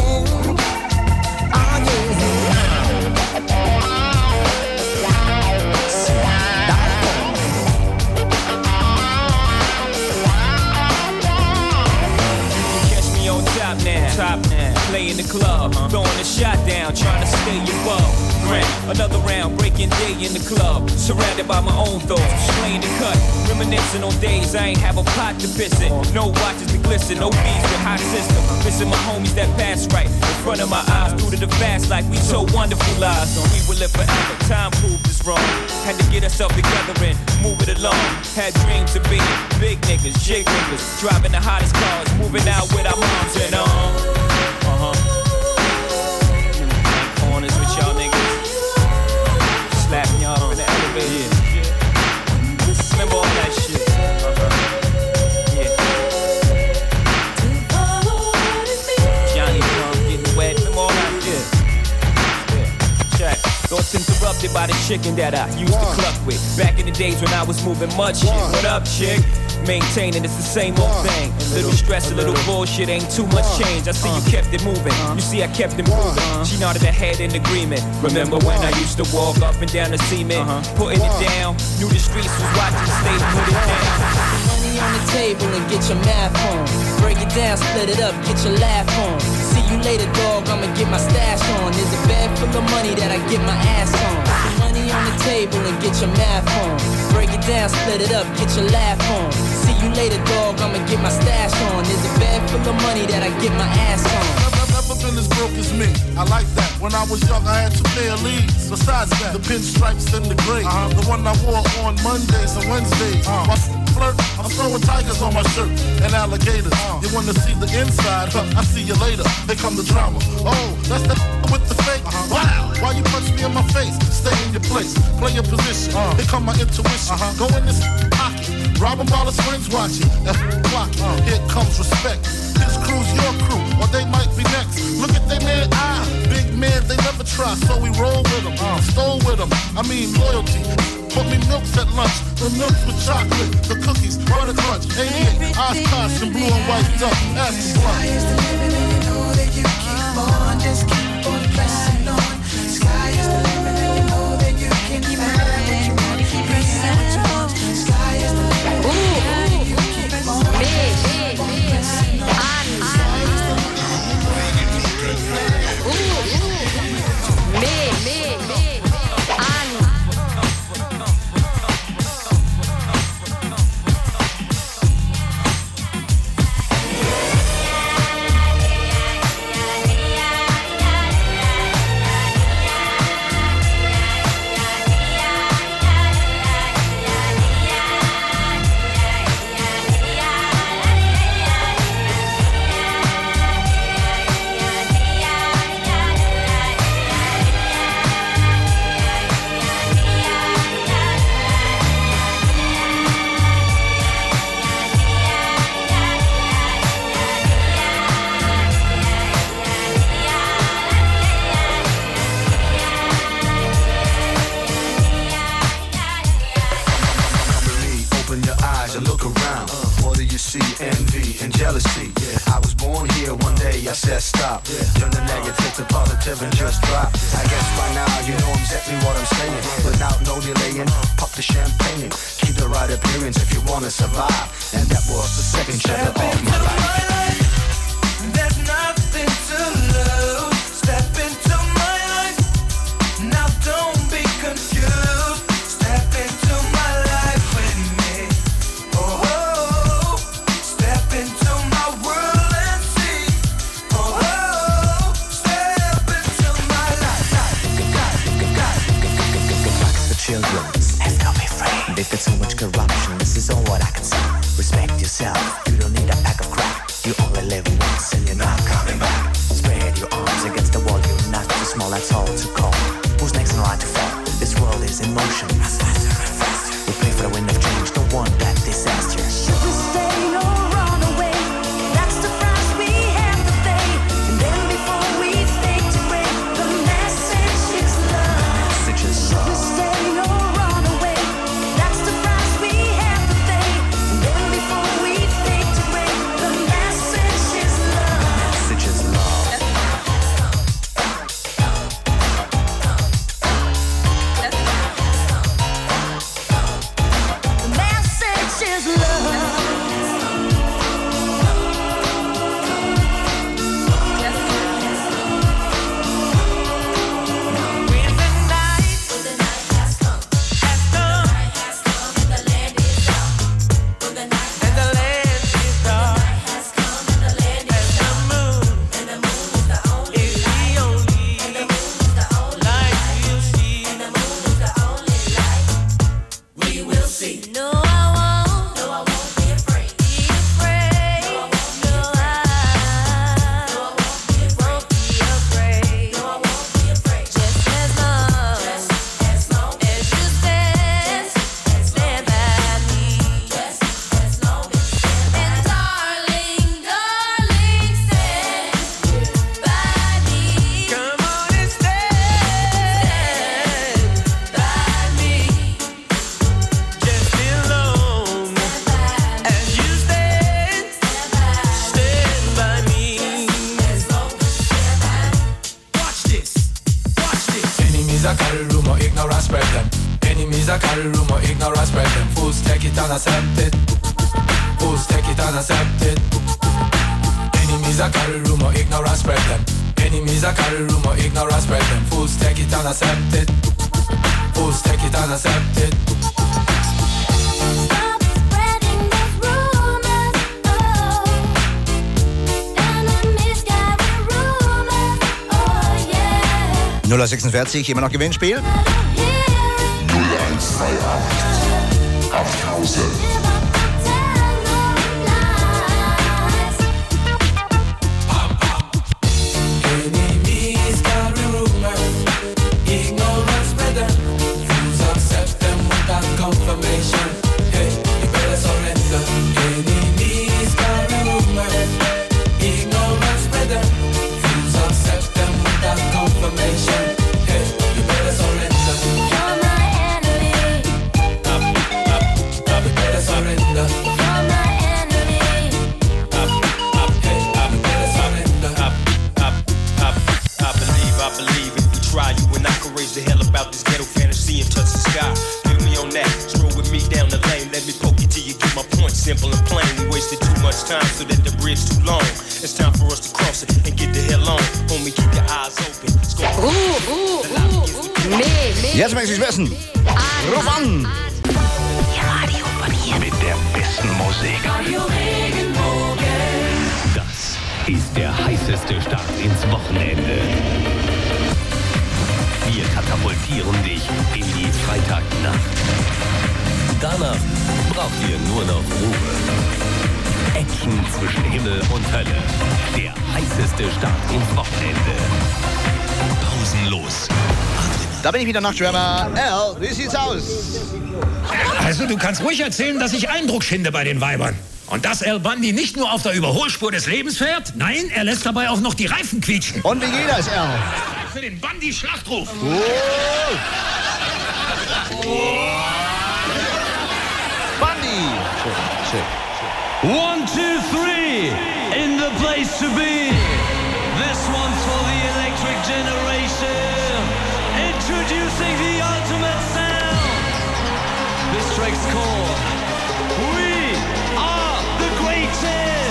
Top now, play in the club, uh-huh. Throwing a shot down, trying to stay above ground. Another round, breaking day in the club, surrounded by my own thoughts, playing the cut, reminiscing on days I ain't have a pot to piss in. No watches to glisten, no beats with hot system. Missing my homies that pass right in front of my eyes, through to the fast like we so wonderful lives. So we will live forever. Time proved us wrong. Had to get ourselves together and move it along. Had dreams of being big niggas, jig niggas, driving the hottest cars, moving out with our moms and on. Uh-huh. Corners with y'all niggas, slapping y'all up in the elevator. Yeah. Remember all that shit. Uh-huh. Yeah. Johnny Plum getting wet. Remember all that shit. Yeah. Check. Thoughts interrupted by the chicken that I used to cluck with. Back in the days when I was moving much shit. What up, chick? Maintaining, it's the same old thing. Little stress, a little bullshit, ain't too much change. I see you kept it moving. You see I kept it moving. She nodded her head in agreement. Remember when I used to walk up and down the cement, putting it down. Knew the streets was watching, stayed put it down. Money on the table and get your math on. Break it down, split it up, get your laugh on. See you later, dog, I'ma get my stash on. There's a bag full of money that I get my ass on. Money on the table and get your math on. Break it down, split it up, get your laugh on. See you later, dog, I'ma get my stash on. There's a bag full of money that I get my ass on. Never been as broke as me. I like that. When I was young, I had two pair of leads. Besides that, the pinstripes and the gray. Uh-huh. The one I wore on Mondays and Wednesdays. Uh-huh. My flirt, I'm throwing tigers on my shirt and alligators. Uh-huh. You wanna see the inside? Huh, I see you later. Here come the drama. Oh, that's the with the fake. Uh-huh. Wow. Why you punch me in my face? Stay in your place. Play your position. Uh-huh. Here come my intuition. Uh-huh. Go in this pocket. Rob 'em while his friends watching. And clock. Uh-huh. Here comes respect. His crew's your crew, or they might be next. Look at they man, ah, big man, they never try, so we roll with them, uh, stole with them. I mean loyalty. Put me milks at lunch, the milks with chocolate, the cookies, butter crunch, eighty-eight, Oshkosh and blue and white duck. That's the sky is the limit, and you know that you keep on, just keep on pressing on. Sky is the limit, and you know that you can keep on what you want, keep pressing what you want. Sky is the limit, and you keep on pressing on. Me, me, me, an. Jealousy, yeah. I was born here one day, I said stop, yeah. Turn the negative to positive and just drop. I guess by now you know exactly what I'm saying. Without no delaying, pop the champagne, keep the right appearance if you wanna survive. And that was the second chapter of my life. There's nothing to lose. Step into my life. Now don't be confused. Step into my life with me. Oh, oh. Step into my world and see. Oh, oh. Step into my life. Like the children, and don't be afraid. They've got so much corruption. This is all what I can say. Respect yourself. You don't need a pack of crap. You only live once and you're not coming back. Spread your arms against the wall. You're not too small. That's all to call. Who's are carry rumor, ignorance spread them. Enemies are carry rumor, ignorance spread them. Fools take it and accept it. Fools take it and accept it. Enemies are carry rumor, ignorance spread them. Enemies are carry rumor, ignorance spread them. Fools take it and accept it. Fools take it and accept it. Stop spreading those rumors, oh. Enemies carry rumors, oh yeah. null sechsundvierzig, immer noch Gewinnspiel. null eins drei acht achttausend. Enemies carry rumor, ignorance spread them. Fools accept them without confirmation. Hey, you better surrender. Enemies carry rumor, ignorance spread them. Fools accept them without confirmation. Hey, you better surrender. You're my enemy. Up, up, up, you better surrender. You're my enemy. Up, up, hey, up, you better surrender. Up, up, up. I believe, I believe if we try, you and I can raise the hell about this ghetto fantasy and touch the sky. Feel me on that, stroll with me down the lane. Let me poke you till you get my point simple and plain. We wasted too much time so that the bridge too long. It's time for us to cross it and get the hell on. Homie, keep your eyes open. Ruh, Ruh, Ruh, Ruh. Mehr, mehr. Jetzt möchte ich wissen. Ruf an! Radio von hier. Mit der besten Musik. Radio Regenbogen. Das ist der heißeste Start ins Wochenende. Wir katapultieren dich in die Freitagnacht. Danach braucht ihr nur noch Ruhe. Action zwischen Himmel und Hölle. Der heißeste Start ins Wochenende. Pausenlos. Da bin ich wieder, Nachtschwärmer. Al, wie sieht's aus? Also, du kannst ruhig erzählen, dass ich Eindruck schinde bei den Weibern. Und dass Al Bundy nicht nur auf der Überholspur des Lebens fährt, nein, er lässt dabei auch noch die Reifen quietschen. Und wie geht das, Al? Für den Bundy-Schlachtruf. Oh. Bundy! Schön, schön. One, two, three, in the place to be. This one's for the electric generation. Introducing the ultimate sound. This track's called We Are the Greatest.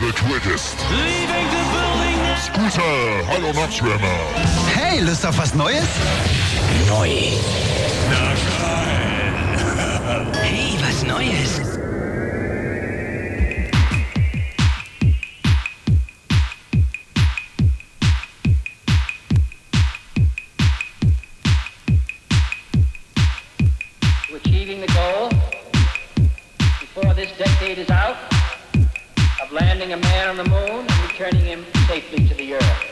the greatest. Leaving the building now. Scooter, hallo Nachtschwärmer. Hey, Lust auf was Neues? Neu. Na geil. Hey, was Neues. To achieving the goal before this decade is out of landing a man on the moon and returning him safely to the earth.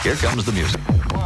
Here comes the music.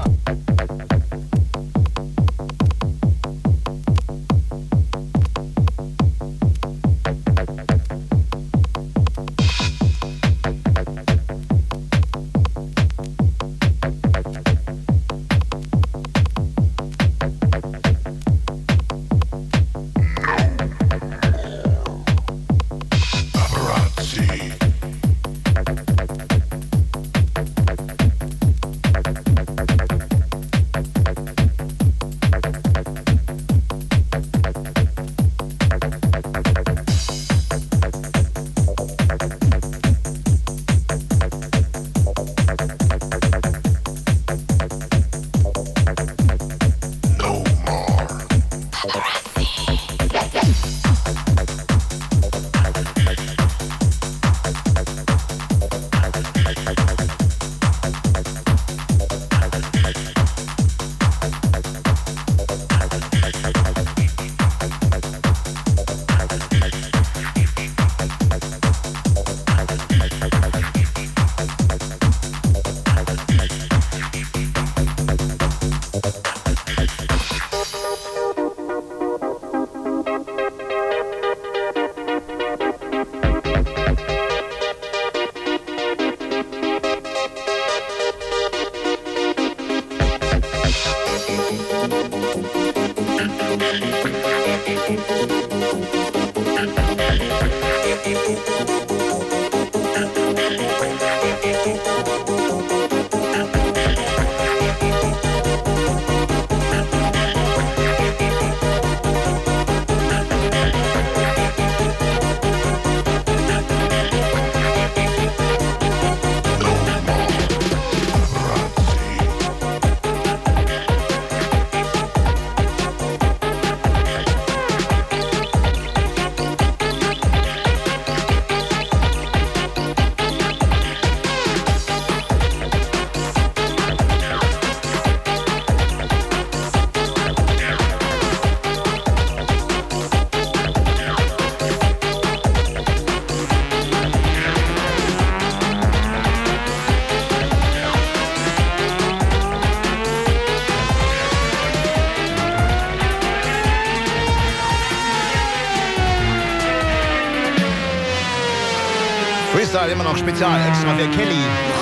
Freestyle immer noch spezial, extra für Kelly.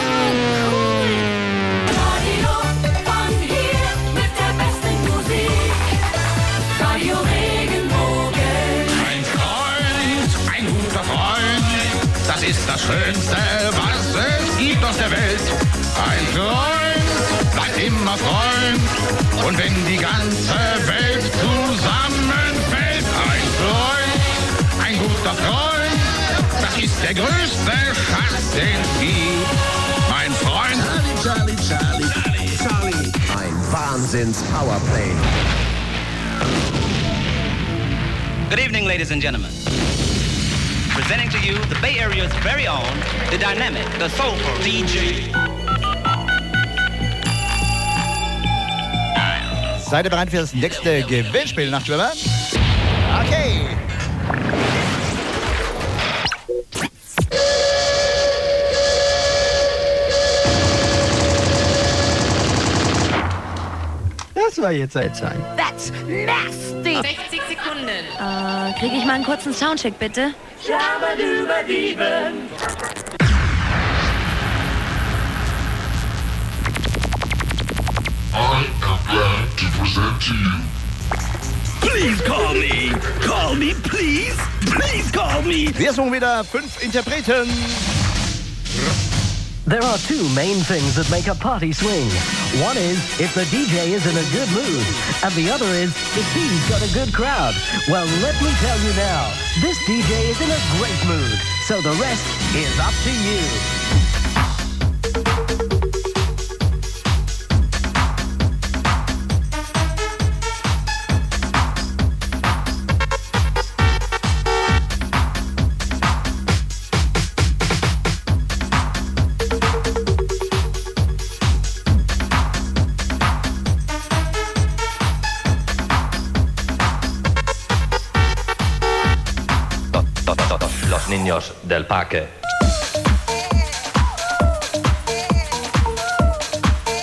Radio von hier mit der besten Musik. Radio Regenbogen. Ein Freund, ein guter Freund, das ist das Schönste, was es gibt auf der Welt. Ein Freund bleibt immer Freund, und wenn die ganze Welt zusammenfällt. Ein Freund, ein guter Freund, das ist der größte Schatz, den es gibt. Mein Freund. Charlie, Charlie, Charlie, Charlie. Ein Wahnsinns-Powerplay. Good evening, ladies and gentlemen. Presenting to you the Bay Area's very own, the dynamic, the soulful D J. Seid ihr bereit für das nächste Gewinnspiel, Nachtschwimmer? Okay. Das war jetzt seltsam. That's nasty. sechzig Sekunden. Äh, kriege ich mal einen kurzen Soundcheck, bitte? Schabadubadieben. I am glad to present to you. Please call me! Call me, please! Please call me! Wir suchen wieder fünf Interpreten. There are two main things that make a party swing. One is if the D J is in a good mood, and the other is if he's got a good crowd. Well, let me tell you now, this D J is in a great mood, so the rest is up to you. Niños del Parque.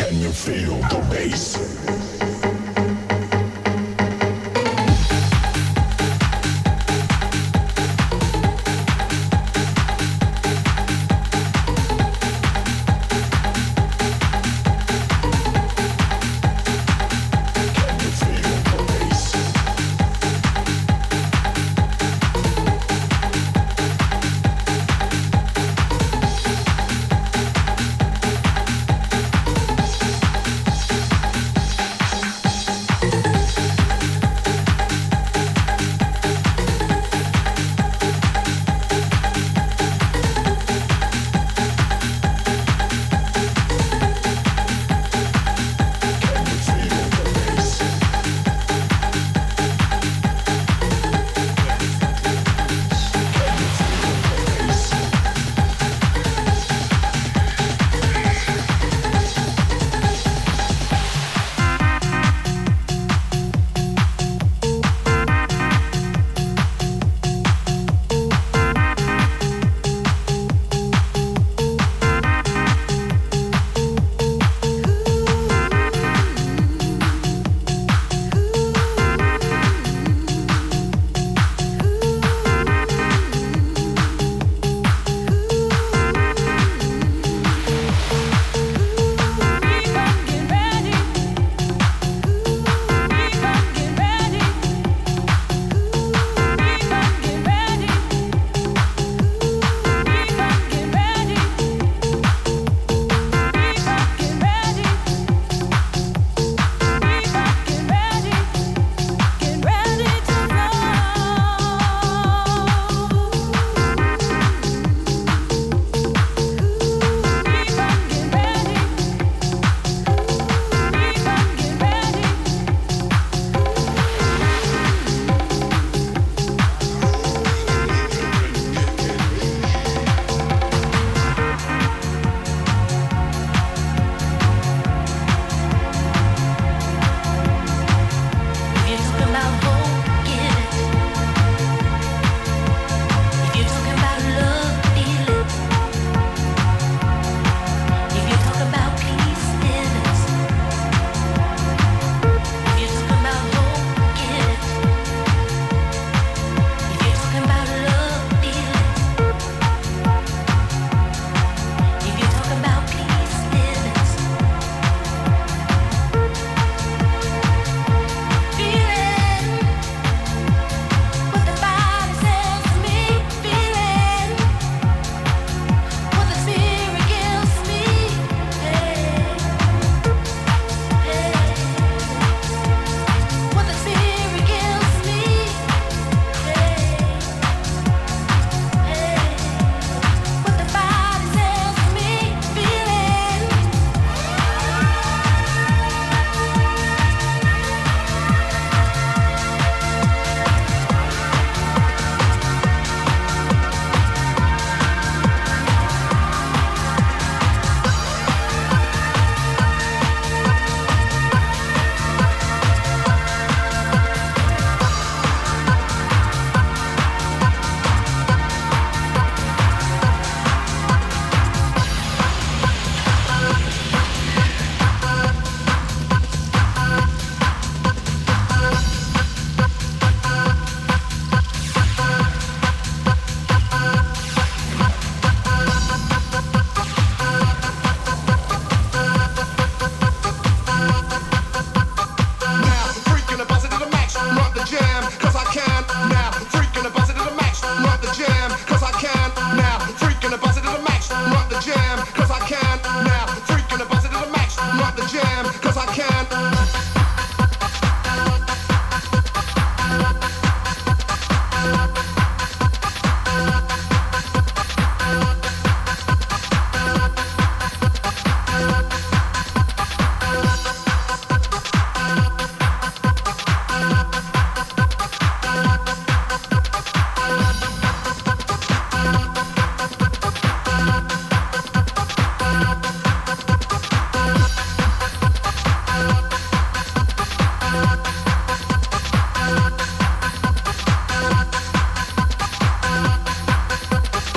Can you feel the bass?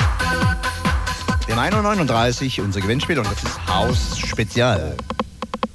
ein Uhr neununddreißig, unser Gewinnspiel, und das ist Haus Spezial.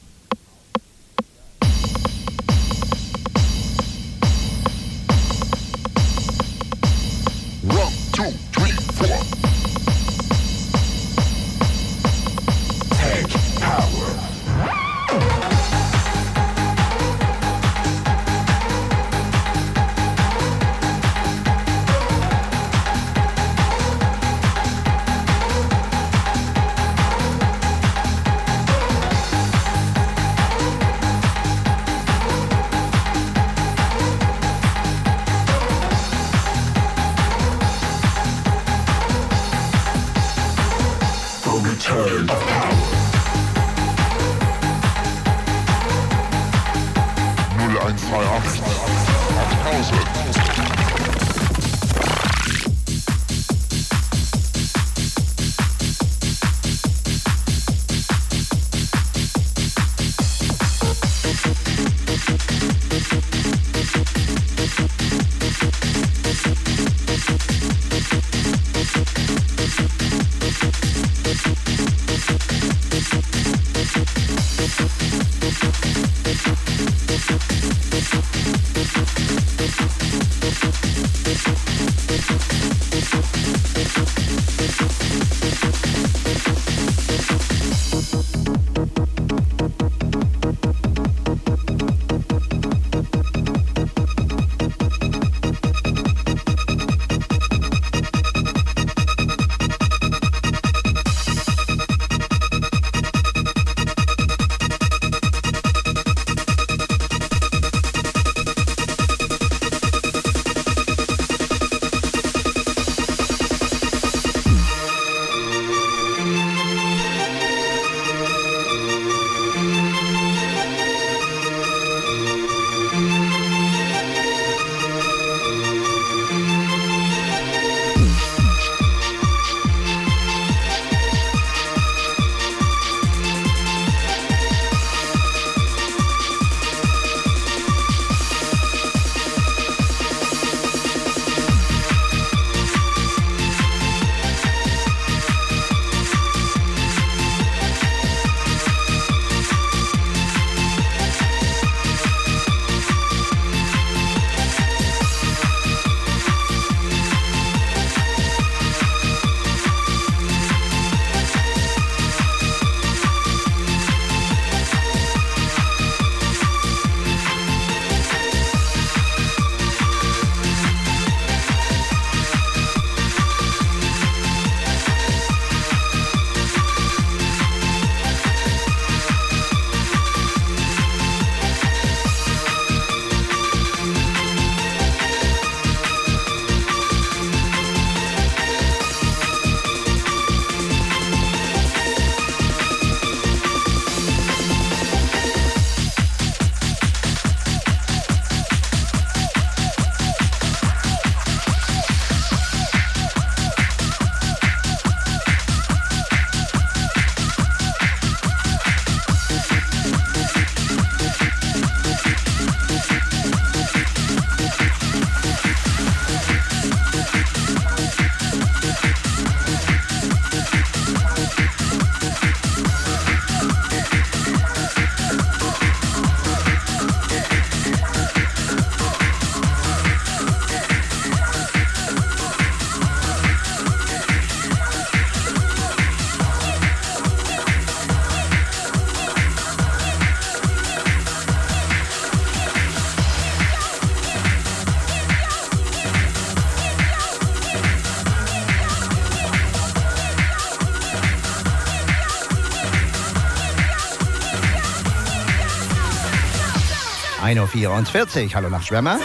ein Uhr vierundvierzig. Hallo Nachtschwärmer.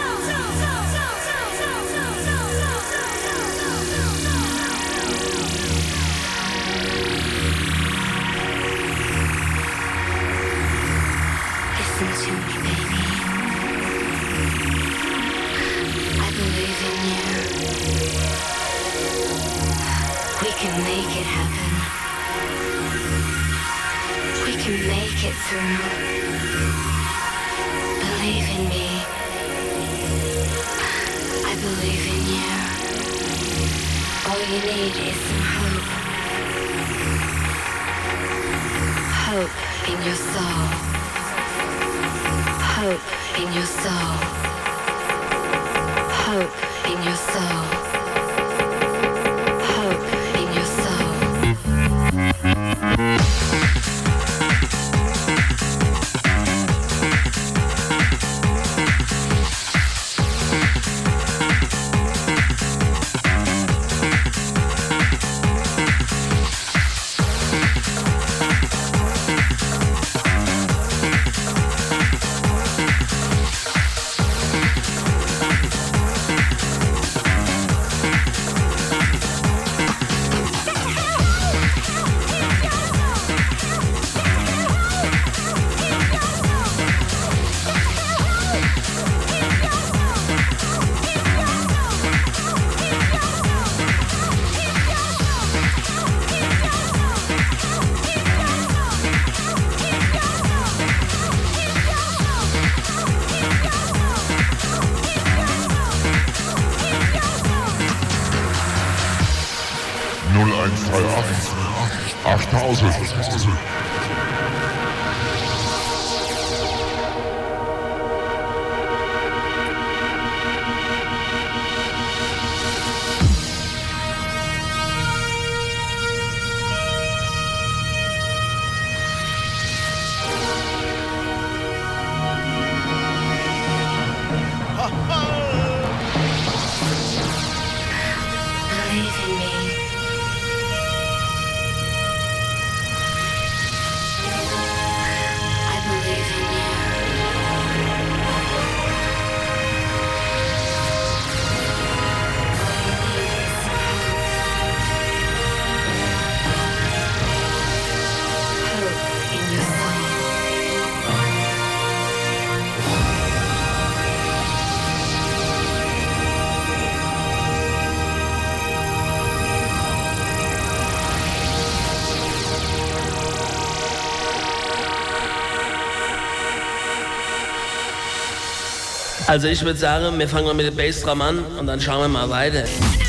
Also ich würde sagen, wir fangen mal mit der Bassdrum an und dann schauen wir mal weiter.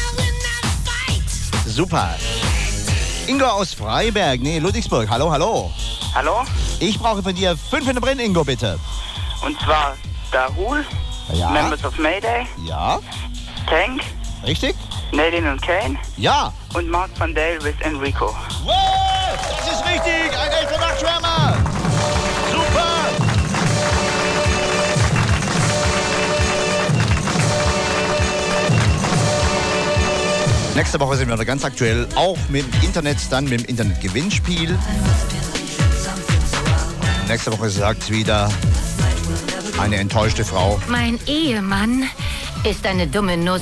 Super. Ingo aus Freiberg, nee, Ludwigsburg. Hallo, hallo. Hallo? Ich brauche von dir fünf in der Brenn, Ingo, bitte. Und zwar Dahul, Ja. Members of Mayday, Ja. Tank, Richtig? Nadine und Kane Ja. und Mark van Dale with Enrico. Wow, das ist richtig. Ein echter Nachtschwärmer. Super. Nächste Woche sind wir wieder ganz aktuell, auch mit dem Internet, dann mit dem Internetgewinnspiel. Nächste Woche sagt wieder eine enttäuschte Frau. Mein Ehemann ist eine dumme Nuss.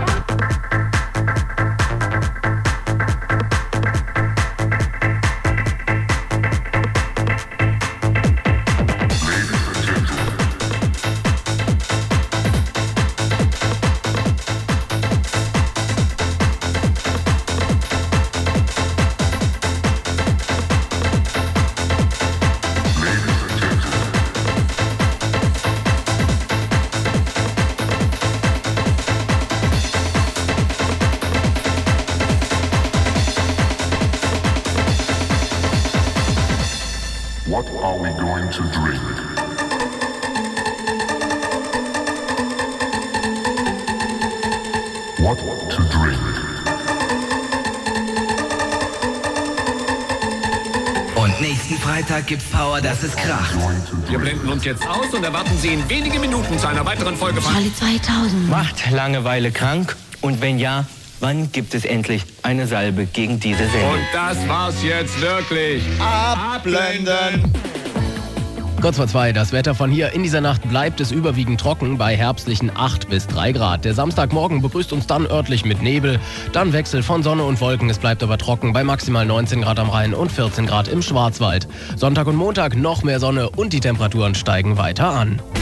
What are we going to drink? What to drink? Und nächsten Freitag gibt's Power, dass es kracht. Wir blenden uns jetzt aus und erwarten Sie in wenigen Minuten zu einer weiteren Folge von Charlie zweitausend. Macht Langeweile krank? Und wenn ja, wann gibt es endlich eine Salbe gegen diese Sendung? Und das war's jetzt wirklich. Abblenden. Kurz vor zwei, das Wetter von hier. In dieser Nacht bleibt es überwiegend trocken bei herbstlichen acht bis drei Grad. Der Samstagmorgen begrüßt uns dann örtlich mit Nebel. Dann Wechsel von Sonne und Wolken. Es bleibt aber trocken bei maximal neunzehn Grad am Rhein und vierzehn Grad im Schwarzwald. Sonntag und Montag noch mehr Sonne und die Temperaturen steigen weiter an.